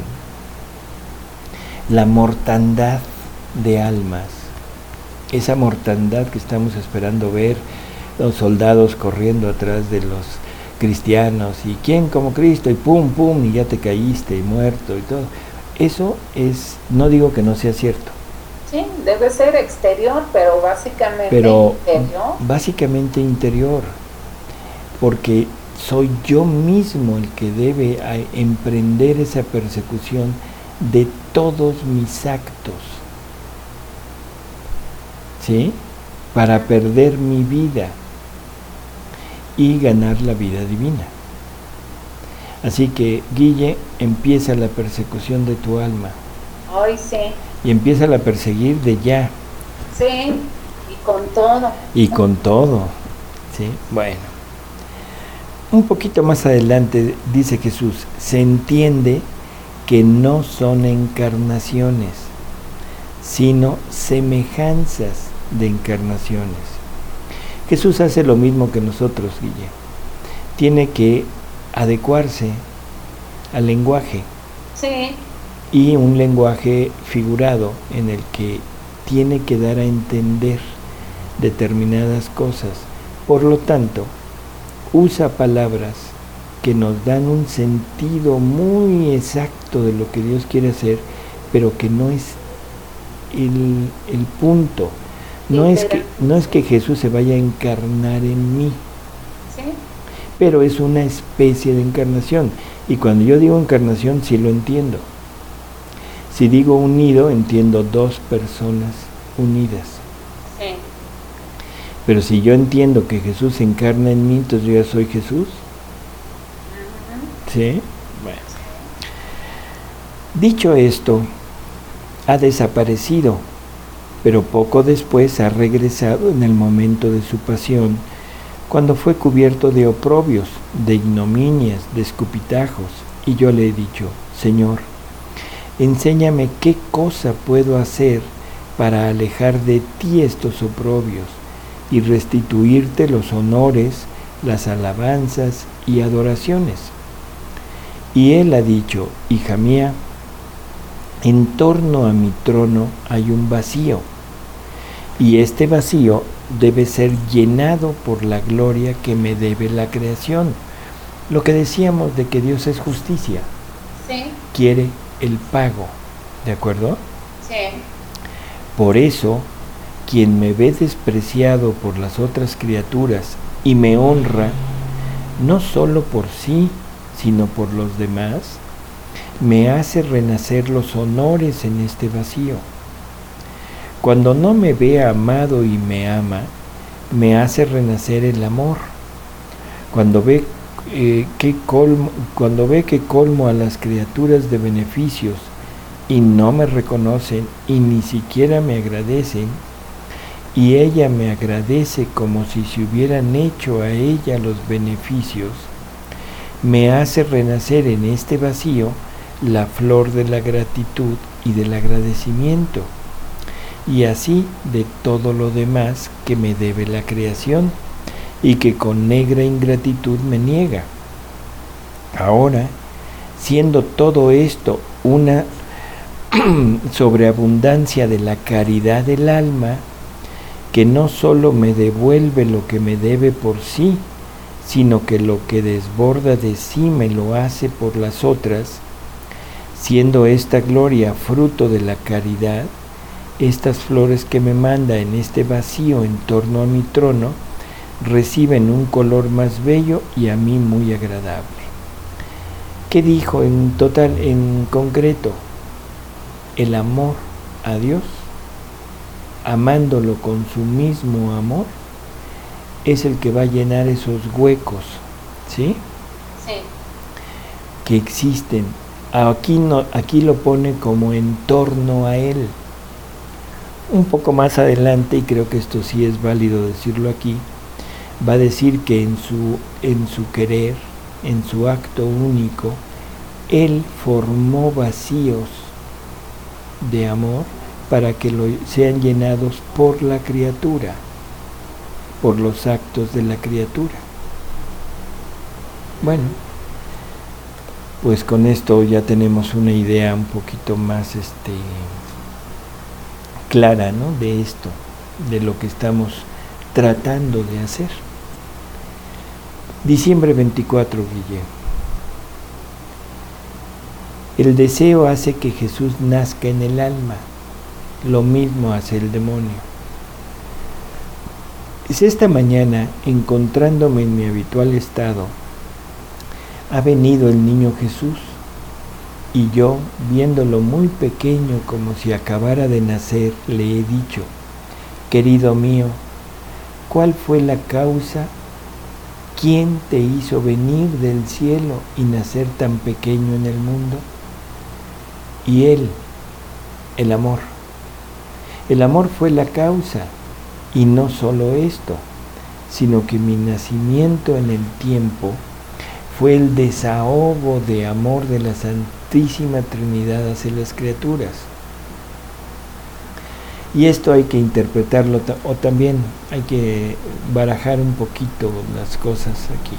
la mortandad de almas, esa mortandad que estamos esperando ver, los soldados corriendo atrás de los cristianos, y quién como Cristo, y pum, pum, y ya te caíste, y muerto, y todo. Eso es, no digo que no sea cierto. Sí, debe ser exterior, pero básicamente pero interior. Básicamente interior, porque soy yo mismo el que debe a, emprender esa persecución de todos mis actos, ¿sí? Para perder mi vida y ganar la vida divina. Así que, Guille, empieza la persecución de tu alma. Hoy sí. Y empieza a perseguir de ya. Sí, y con todo. Y con todo, ¿sí? Bueno. Un poquito más adelante dice Jesús, se entiende que no son encarnaciones, sino semejanzas de encarnaciones. Jesús hace lo mismo que nosotros, Guille. Tiene que adecuarse al lenguaje. Sí. Y un lenguaje figurado en el que tiene que dar a entender determinadas cosas. Por lo tanto, usa palabras que nos dan un sentido muy exacto de lo que Dios quiere hacer, pero que no es el, el punto. No es que, no es que Jesús se vaya a encarnar en mí, ¿sí? Pero es una especie de encarnación. Y cuando yo digo encarnación, sí lo entiendo. Si digo unido, entiendo dos personas unidas. Sí. Pero si yo entiendo que Jesús se encarna en mí, entonces yo ya soy Jesús. Uh-huh. ¿Sí? Bueno. Dicho esto, ha desaparecido, pero poco después ha regresado en el momento de su pasión, cuando fue cubierto de oprobios, de ignominias, de escupitajos, y yo le he dicho, Señor, enséñame qué cosa puedo hacer para alejar de ti estos oprobios. y restituirte los honores, las alabanzas y adoraciones. Y él ha dicho: hija mía, en torno a mi trono hay un vacío, y este vacío debe ser llenado por la gloria que me debe la creación. Lo que decíamos de que Dios es justicia. Sí. Quiere el pago, ¿de acuerdo? Sí. Por eso, quien me ve despreciado por las otras criaturas y me honra, no solo por sí, sino por los demás, me hace renacer los honores en este vacío. Cuando no me ve amado y me ama, me hace renacer el amor. Cuando ve, eh, que colmo, cuando ve que colmo a las criaturas de beneficios y no me reconocen y ni siquiera me agradecen, y ella me agradece como si se hubieran hecho a ella los beneficios, me hace renacer en este vacío la flor de la gratitud y del agradecimiento, y así de todo lo demás que me debe la creación y que con negra ingratitud me niega. Ahora, siendo todo esto una sobreabundancia de la caridad del alma, que no solo me devuelve lo que me debe por sí, sino que lo que desborda de sí me lo hace por las otras, siendo esta gloria fruto de la caridad, estas flores que me manda en este vacío en torno a mi trono, reciben un color más bello y a mí muy agradable. ¿Qué dijo en total, en concreto? El amor a Dios, amándolo con su mismo amor, es el que va a llenar esos huecos, ¿sí? Sí. Que existen. Aquí, no, aquí lo pone como en torno a Él. Un poco más adelante, y creo que esto sí es válido decirlo aquí, va a decir que en su, en su querer, en su acto único, Él formó vacíos de amor para que lo, sean llenados por la criatura, por los actos de la criatura. Bueno, pues con esto ya tenemos una idea un poquito más este, clara, ¿no?, de esto, de lo que estamos tratando de hacer. Diciembre veinticuatro, Guille. El deseo hace que Jesús nazca en el alma. Lo mismo hace el demonio. Es esta mañana, encontrándome en mi habitual estado, ha venido el niño Jesús, y yo, viéndolo muy pequeño como si acabara de nacer, le he dicho: querido mío, ¿cuál fue la causa? ¿Quién te hizo venir del cielo y nacer tan pequeño en el mundo? Y él, el amor. El amor fue la causa, y no solo esto, sino que mi nacimiento en el tiempo fue el desahogo de amor de la Santísima Trinidad hacia las criaturas. Y esto hay que interpretarlo, o también hay que barajar un poquito las cosas aquí.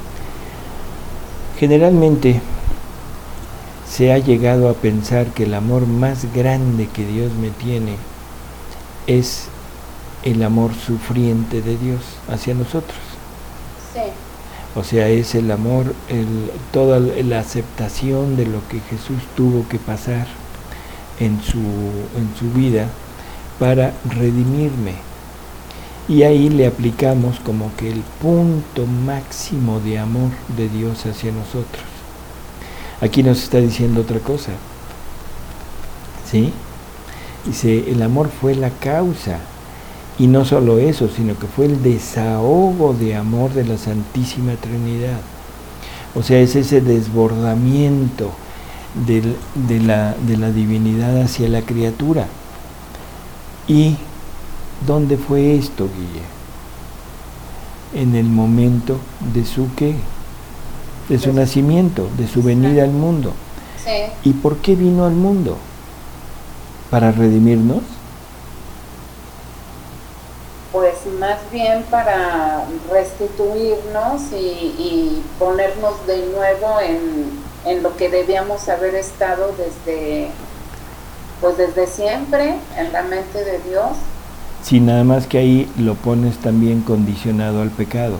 Generalmente se ha llegado a pensar que el amor más grande que Dios me tiene es el amor sufriente de Dios hacia nosotros. Sí. O sea, es el amor, el, toda la aceptación de lo que Jesús tuvo que pasar en su, en su vida para redimirme. Y ahí le aplicamos como que el punto máximo de amor de Dios hacia nosotros. Aquí nos está diciendo otra cosa, ¿sí? Dice, el amor fue la causa. Y no solo eso, sino que fue el desahogo de amor de la Santísima Trinidad. O sea, es ese desbordamiento de, de, la, de la divinidad hacia la criatura. ¿Y dónde fue esto, Guille? En el momento de su ¿qué? De su nacimiento, de su venida al mundo. Sí. ¿Y por qué vino al mundo? ¿Para redimirnos? Pues más bien para restituirnos y, y ponernos de nuevo en, en lo que debíamos haber estado desde, pues desde siempre, en la mente de Dios. Sí, nada más que ahí lo pones también condicionado al pecado.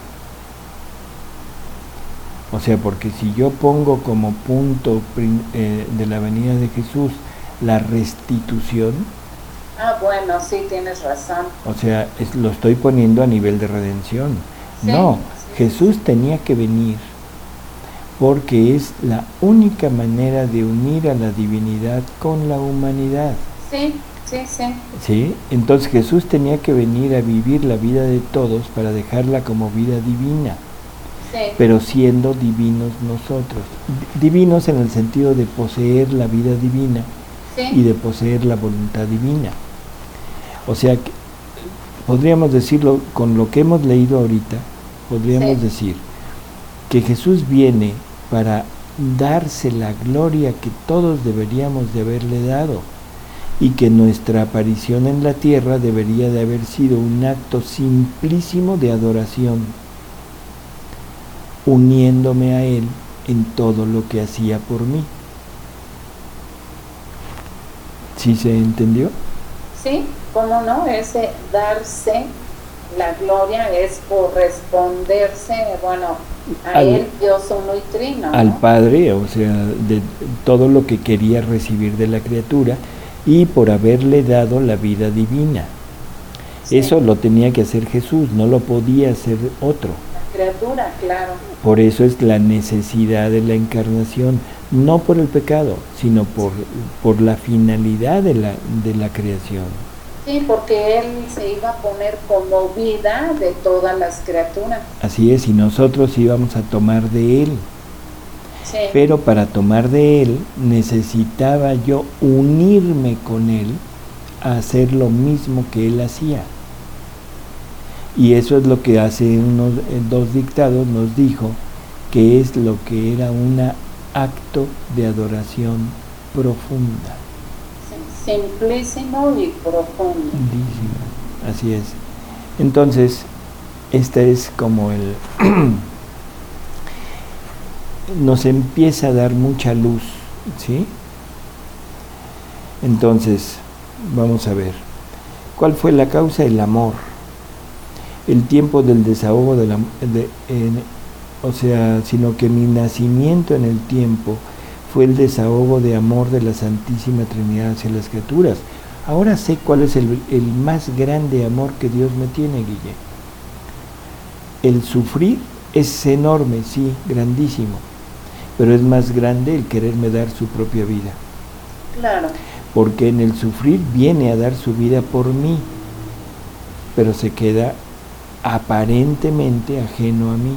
O sea, porque si yo pongo como punto eh, de la venida de Jesús la restitución. Ah, bueno, sí, tienes razón. O sea, es, lo estoy poniendo a nivel de redención. Sí, no, sí, Jesús sí. tenía que venir porque es la única manera de unir a la divinidad con la humanidad. Sí, sí, sí. ¿Sí? Entonces Jesús tenía que venir a vivir la vida de todos para dejarla como vida divina. Sí. Pero siendo divinos nosotros. Divinos en el sentido de poseer la vida divina. Sí. Y de poseer la voluntad divina. O sea, que, podríamos decirlo con lo que hemos leído ahorita, podríamos sí. decir que Jesús viene para darse la gloria que todos deberíamos de haberle dado y que nuestra aparición en la tierra debería de haber sido un acto simplísimo de adoración, uniéndome a Él en todo lo que hacía por mí. ¿Sí se entendió? Sí, cómo no, ese darse la gloria es corresponderse, bueno, a al, Él, Dios uno y trino, ¿no? Al Padre, o sea, de todo lo que quería recibir de la criatura y por haberle dado la vida divina. Sí. Eso lo tenía que hacer Jesús, no lo podía hacer otro. La criatura, claro. Por eso es la necesidad de la encarnación, no por el pecado, sino por, por la finalidad de la, de la creación. Sí, porque Él se iba a poner como vida de todas las criaturas. Así es, y nosotros íbamos a tomar de Él. Sí. Pero para tomar de Él necesitaba yo unirme con Él a hacer lo mismo que Él hacía. Y eso es lo que hace unos dos dictados nos dijo, que es lo que era un acto de adoración profunda. Simplísimo y profundo. Así es. Entonces, esta es como el... nos empieza a dar mucha luz, ¿sí? Entonces, vamos a ver. ¿Cuál fue la causa? El amor. El tiempo del desahogo de la... De, en, o sea, sino que mi nacimiento en el tiempo fue el desahogo de amor de la Santísima Trinidad hacia las criaturas. Ahora sé cuál es el, el más grande amor que Dios me tiene, Guille. El sufrir es enorme, sí, grandísimo, pero es más grande el quererme dar su propia vida. Claro. Porque en el sufrir viene a dar su vida por mí, pero se queda aparentemente ajeno a mí.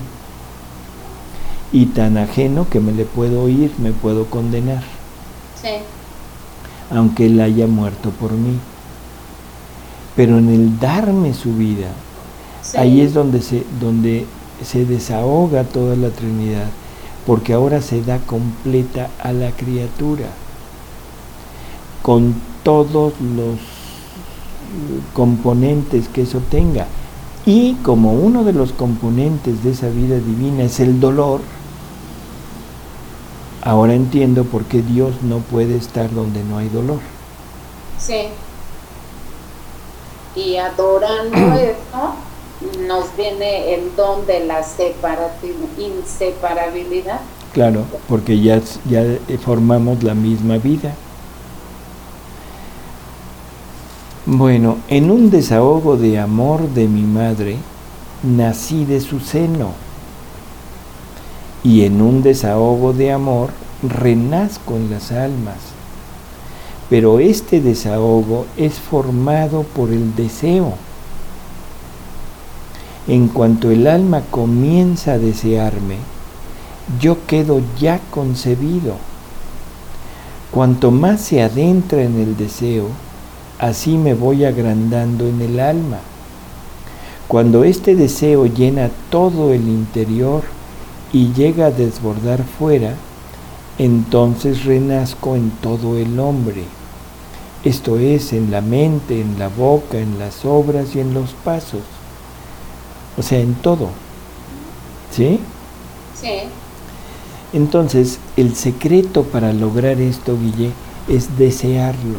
Y tan ajeno que me le puedo ir, me puedo condenar. Sí. Aunque Él haya muerto por mí. Pero en el darme su vida, sí. ahí es donde se, donde se desahoga toda la Trinidad, porque ahora se da completa a la criatura, con todos los componentes que eso tenga. Y como uno de los componentes de esa vida divina es el dolor, ahora entiendo por qué Dios no puede estar donde no hay dolor. Sí. Y adorando eso, nos viene el don de la inseparabilidad. Claro, porque ya, ya formamos la misma vida. Bueno, en un desahogo de amor de mi madre, nací de su seno. Y en un desahogo de amor, renazco en las almas. Pero este desahogo es formado por el deseo. En cuanto el alma comienza a desearme, yo quedo ya concebido. Cuanto más se adentra en el deseo, así me voy agrandando en el alma. Cuando este deseo llena todo el interior y llega a desbordar fuera, entonces renazco en todo el hombre. Esto es, en la mente, en la boca, en las obras y en los pasos. o sea, en todo. ¿Sí? Sí. Entonces, el secreto para lograr esto, Guille, es desearlo.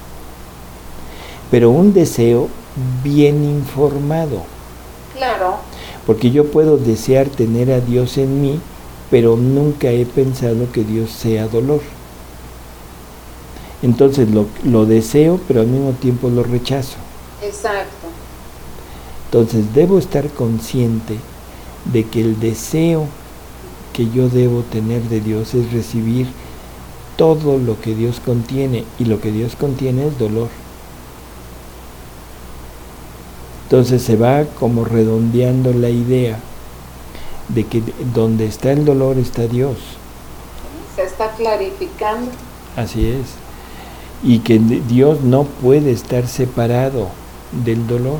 Pero un deseo bien informado. Claro. Porque yo puedo desear tener a Dios en mí, pero nunca he pensado que Dios sea dolor. Entonces lo, lo deseo, pero al mismo tiempo lo rechazo. Exacto. Entonces debo estar consciente de que el deseo que yo debo tener de Dios es recibir todo lo que Dios contiene, y lo que Dios contiene es dolor. Entonces se va como redondeando la idea de que donde está el dolor está Dios. Se está clarificando. Así es. Y que Dios no puede estar separado del dolor.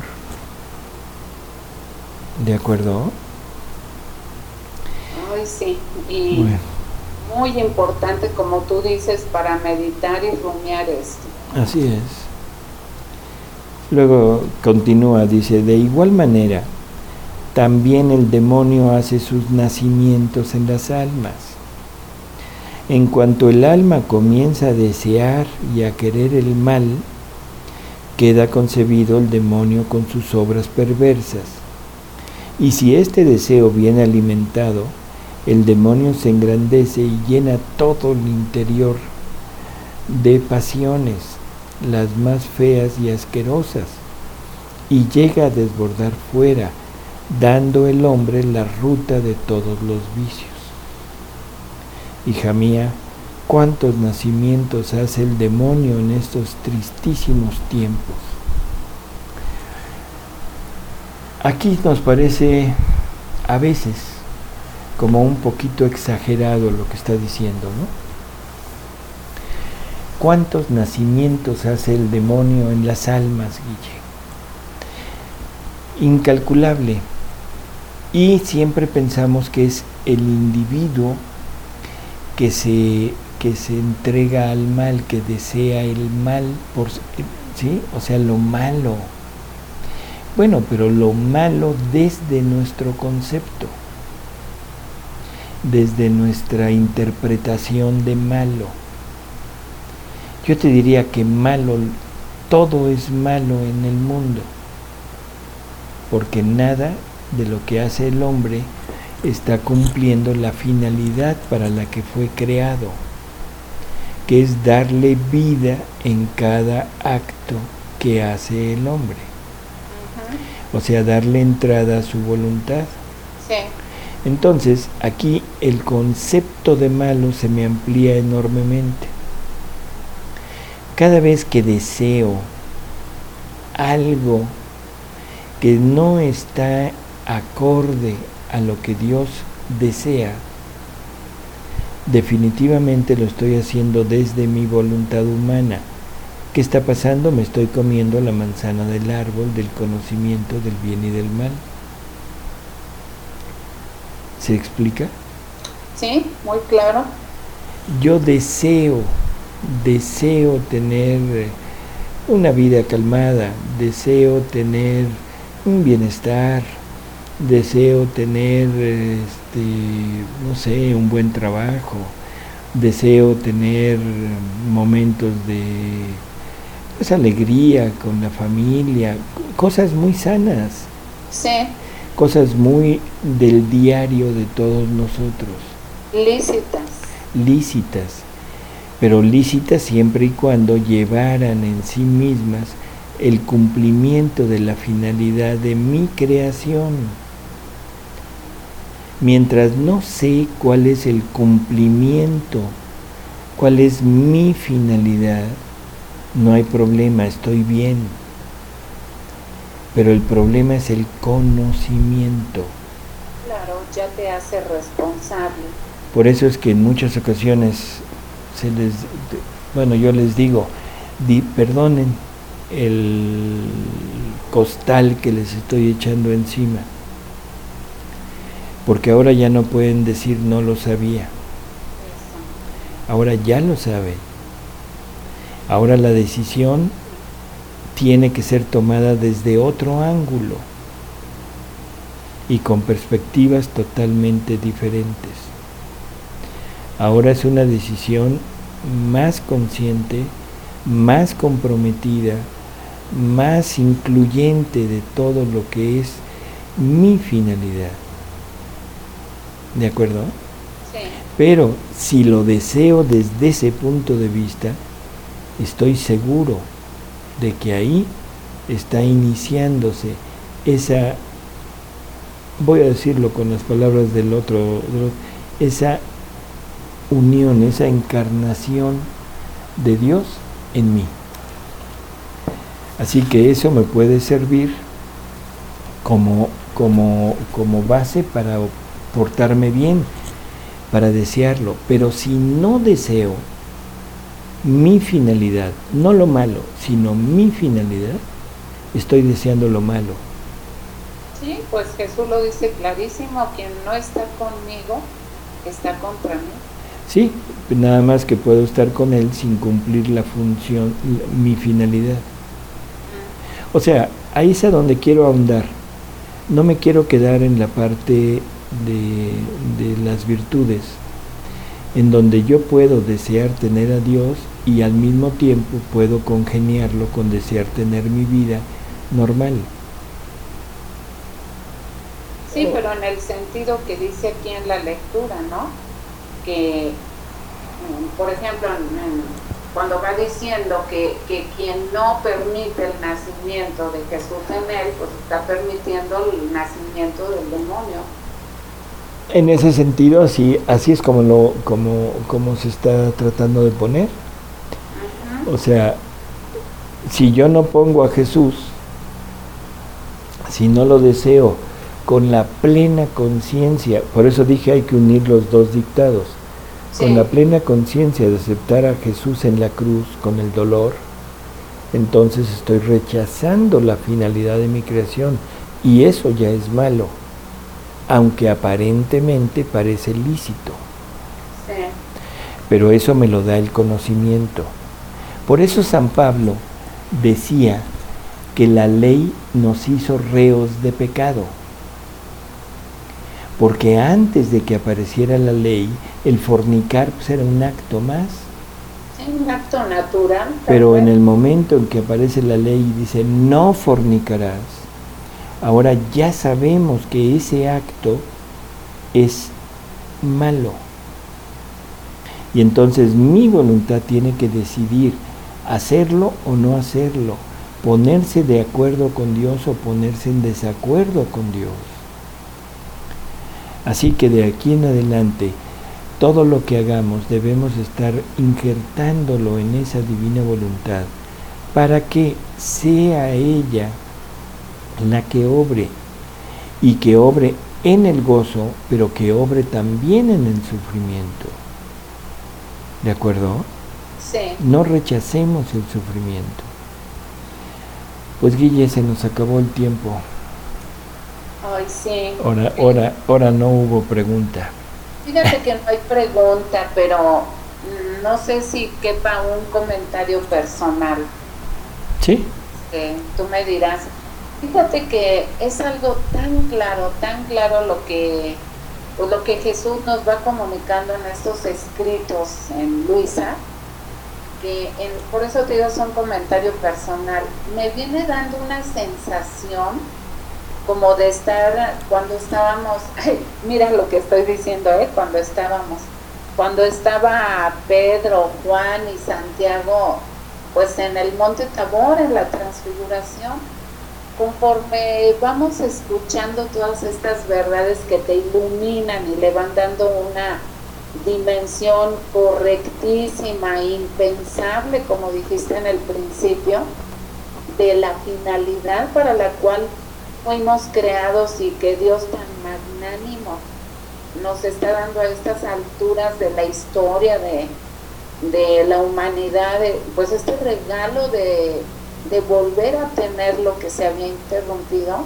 ¿De acuerdo? Ay, sí. Y bueno. Muy importante, como tú dices, para meditar y rumiar esto. Así es. Luego continúa, dice, de igual manera, también el demonio hace sus nacimientos en las almas. En cuanto el alma comienza a desear y a querer el mal, queda concebido el demonio con sus obras perversas. Y si este deseo viene alimentado, el demonio se engrandece y llena todo el interior de pasiones, las más feas y asquerosas, y llega a desbordar fuera, dando el hombre la ruta de todos los vicios. Hija mía, cuántos nacimientos hace el demonio en estos tristísimos tiempos. Aquí nos parece a veces como un poquito exagerado lo que está diciendo, ¿no? ¿Cuántos nacimientos hace el demonio en las almas, Guille? Incalculable. Y siempre pensamos que es el individuo que se, que se entrega al mal, que desea el mal, por, ¿sí? O sea, lo malo. Bueno, pero lo malo desde nuestro concepto, desde nuestra interpretación de malo. Yo te diría que malo, todo es malo en el mundo, porque nada de lo que hace el hombre está cumpliendo la finalidad para la que fue creado, que es darle vida en cada acto que hace el hombre. Uh-huh. O sea, darle entrada a su voluntad. Sí. Entonces, aquí el concepto de malo se me amplía enormemente. Cada vez que deseo algo que no está acorde a lo que Dios desea, definitivamente lo estoy haciendo desde mi voluntad humana. ¿Qué está pasando? Me estoy comiendo la manzana del árbol del conocimiento del bien y del mal. ¿Se explica? Sí, muy claro. Yo deseo, deseo tener una vida calmada, deseo tener un bienestar, deseo tener, este, no sé, un buen trabajo, deseo tener momentos de pues, alegría con la familia, cosas muy sanas. Sí. Cosas muy del diario de todos nosotros. Lícitas. Lícitas, pero lícitas siempre y cuando llevaran en sí mismas el cumplimiento de la finalidad de mi creación. Mientras no sé cuál es el cumplimiento, cuál es mi finalidad, no hay problema, estoy bien. Pero el problema es el conocimiento. Claro, ya te hace responsable. Por eso es que en muchas ocasiones se les, bueno, yo les digo, di, perdonen el costal que les estoy echando encima, porque ahora ya no pueden decir no lo sabía. Eso. Ahora ya lo saben. Ahora la decisión tiene que ser tomada desde otro ángulo. y con perspectivas totalmente diferentes. Ahora es una decisión más consciente, más comprometida, más incluyente de todo lo que es mi finalidad. ¿De acuerdo? Sí. Pero si lo deseo desde ese punto de vista, estoy seguro de que ahí está iniciándose esa, voy a decirlo con las palabras del otro, del otro, esa unión, esa encarnación de Dios en mí. Así que eso me puede servir como, como, como base para portarme bien, para desearlo. Pero si no deseo mi finalidad, no lo malo, sino mi finalidad, estoy deseando lo malo. Sí, pues Jesús lo dice clarísimo, quien no está conmigo, está contra mí. Sí, nada más que puedo estar con él sin cumplir la función, mi finalidad. O sea, ahí es a donde quiero ahondar. No me quiero quedar en la parte de, de las virtudes, en donde yo puedo desear tener a Dios y al mismo tiempo puedo congeniarlo con desear tener mi vida normal. Sí, pero en el sentido que dice aquí en la lectura, ¿no? Que, por ejemplo, cuando va diciendo que, que quien no permite el nacimiento de Jesús en él, pues está permitiendo el nacimiento del demonio. En ese sentido, así, así es como, lo, como, como se está tratando de poner. Uh-huh. O sea, si yo no pongo a Jesús, si no lo deseo con la plena conciencia, por eso dije hay que unir los dos dictados, sí. Con la plena conciencia de aceptar a Jesús en la cruz con el dolor, entonces estoy rechazando la finalidad de mi creación y eso ya es malo, aunque aparentemente parece lícito. Sí. Pero eso me lo da el conocimiento. Por eso San Pablo decía que la ley nos hizo reos de pecado. Porque antes de que apareciera la ley, el fornicar pues, era un acto más. Sí, un acto natural. Pero en el momento en que aparece la ley y dice, no fornicarás, ahora ya sabemos que ese acto es malo. Y entonces mi voluntad tiene que decidir hacerlo o no hacerlo, ponerse de acuerdo con Dios o ponerse en desacuerdo con Dios. Así que de aquí en adelante, todo lo que hagamos debemos estar injertándolo en esa divina voluntad para que sea ella la que obre y que obre en el gozo, pero que obre también en el sufrimiento. ¿De acuerdo? Sí. No rechacemos el sufrimiento. Pues Guille, se nos acabó el tiempo. Ay, sí. Ahora, ahora, ahora no hubo pregunta. Fíjate que no hay pregunta, pero no sé si quepa un comentario personal. ¿Sí? Eh, tú me dirás. Fíjate que es algo tan claro, tan claro lo que, pues lo que Jesús nos va comunicando en estos escritos en Luisa, que en, por eso te digo, es un comentario personal. Me viene dando una sensación como de estar cuando estábamos, ay, mira lo que estoy diciendo, ¿eh? Cuando estábamos, cuando estaba Pedro, Juan y Santiago, pues en el Monte Tabor, en la Transfiguración, conforme vamos escuchando todas estas verdades que te iluminan y le van dando una dimensión correctísima, impensable, como dijiste en el principio, de la finalidad para la cual fuimos creados y que Dios tan magnánimo nos está dando a estas alturas de la historia de, de la humanidad, de, pues este regalo de, de volver a tener lo que se había interrumpido,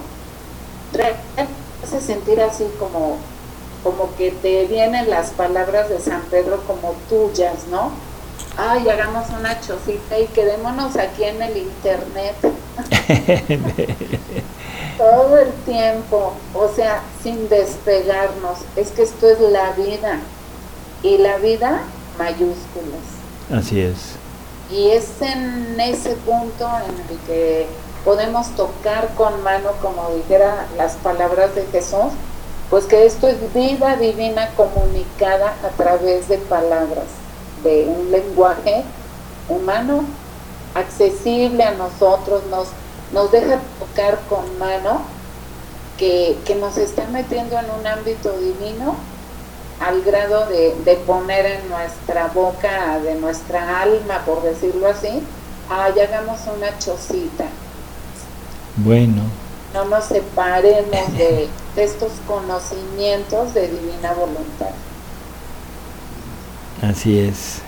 hace sentir así como, como que te vienen las palabras de San Pedro como tuyas, ¿no? Ay, hagamos una chocita y quedémonos aquí en el internet. todo el tiempo, o sea, sin despegarnos. Es que esto es la vida, y la vida mayúsculas. Así es. Y es en ese punto en el que podemos tocar con mano, como dijera las palabras de Jesús, pues que esto es vida divina comunicada a través de palabras, de un lenguaje humano, accesible a nosotros, nos, nos deja tocar con mano, que, que nos está metiendo en un ámbito divino, al grado de, de poner en nuestra boca, de nuestra alma, por decirlo así, ay, hagamos una chocita. Bueno. No nos separemos de, de estos conocimientos de divina voluntad. Así es.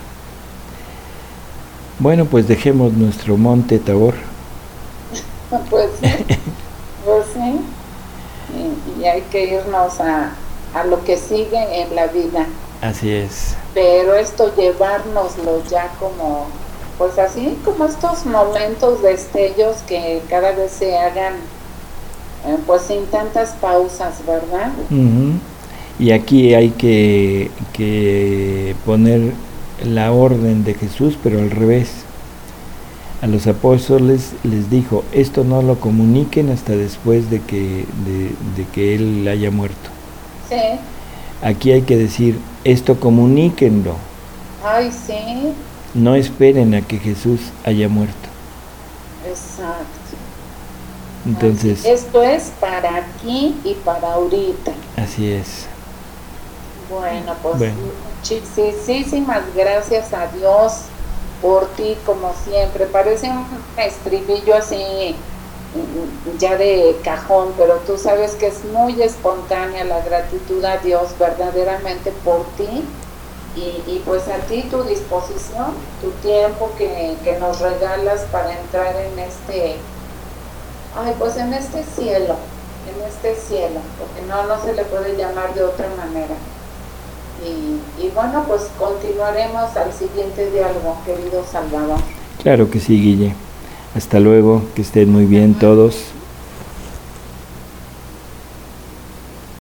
Bueno, pues dejemos nuestro monte Tabor. Pues sí, pues sí. Y, y hay que irnos a, a lo que sigue en la vida. Así es. Pero esto llevárnoslo ya como, pues así, como estos momentos, destellos que cada vez se hagan, eh, pues sin tantas pausas, ¿verdad? Uh-huh. Y aquí hay que, que poner la orden de Jesús, pero al revés. A los apóstoles les dijo, esto no lo comuniquen hasta después de que, de, de que Él haya muerto. Sí. Aquí hay que decir, esto comuníquenlo. Ay, sí. No esperen a que Jesús haya muerto. Exacto. Entonces, así, esto es para aquí y para ahorita. Así es. Bueno, pues bueno. muchísimas gracias a Dios por ti, como siempre. Parece un estribillo así ya de cajón, pero tú sabes que es muy espontánea la gratitud a Dios verdaderamente por ti, y, y pues a ti tu disposición, tu tiempo que, que nos regalas para entrar en este, ay, pues en este cielo, en este cielo, porque no, no se le puede llamar de otra manera. Y, y bueno, pues continuaremos al siguiente diálogo, querido Salvador. Claro que sí, Guille. Hasta luego, que estén muy bien todos.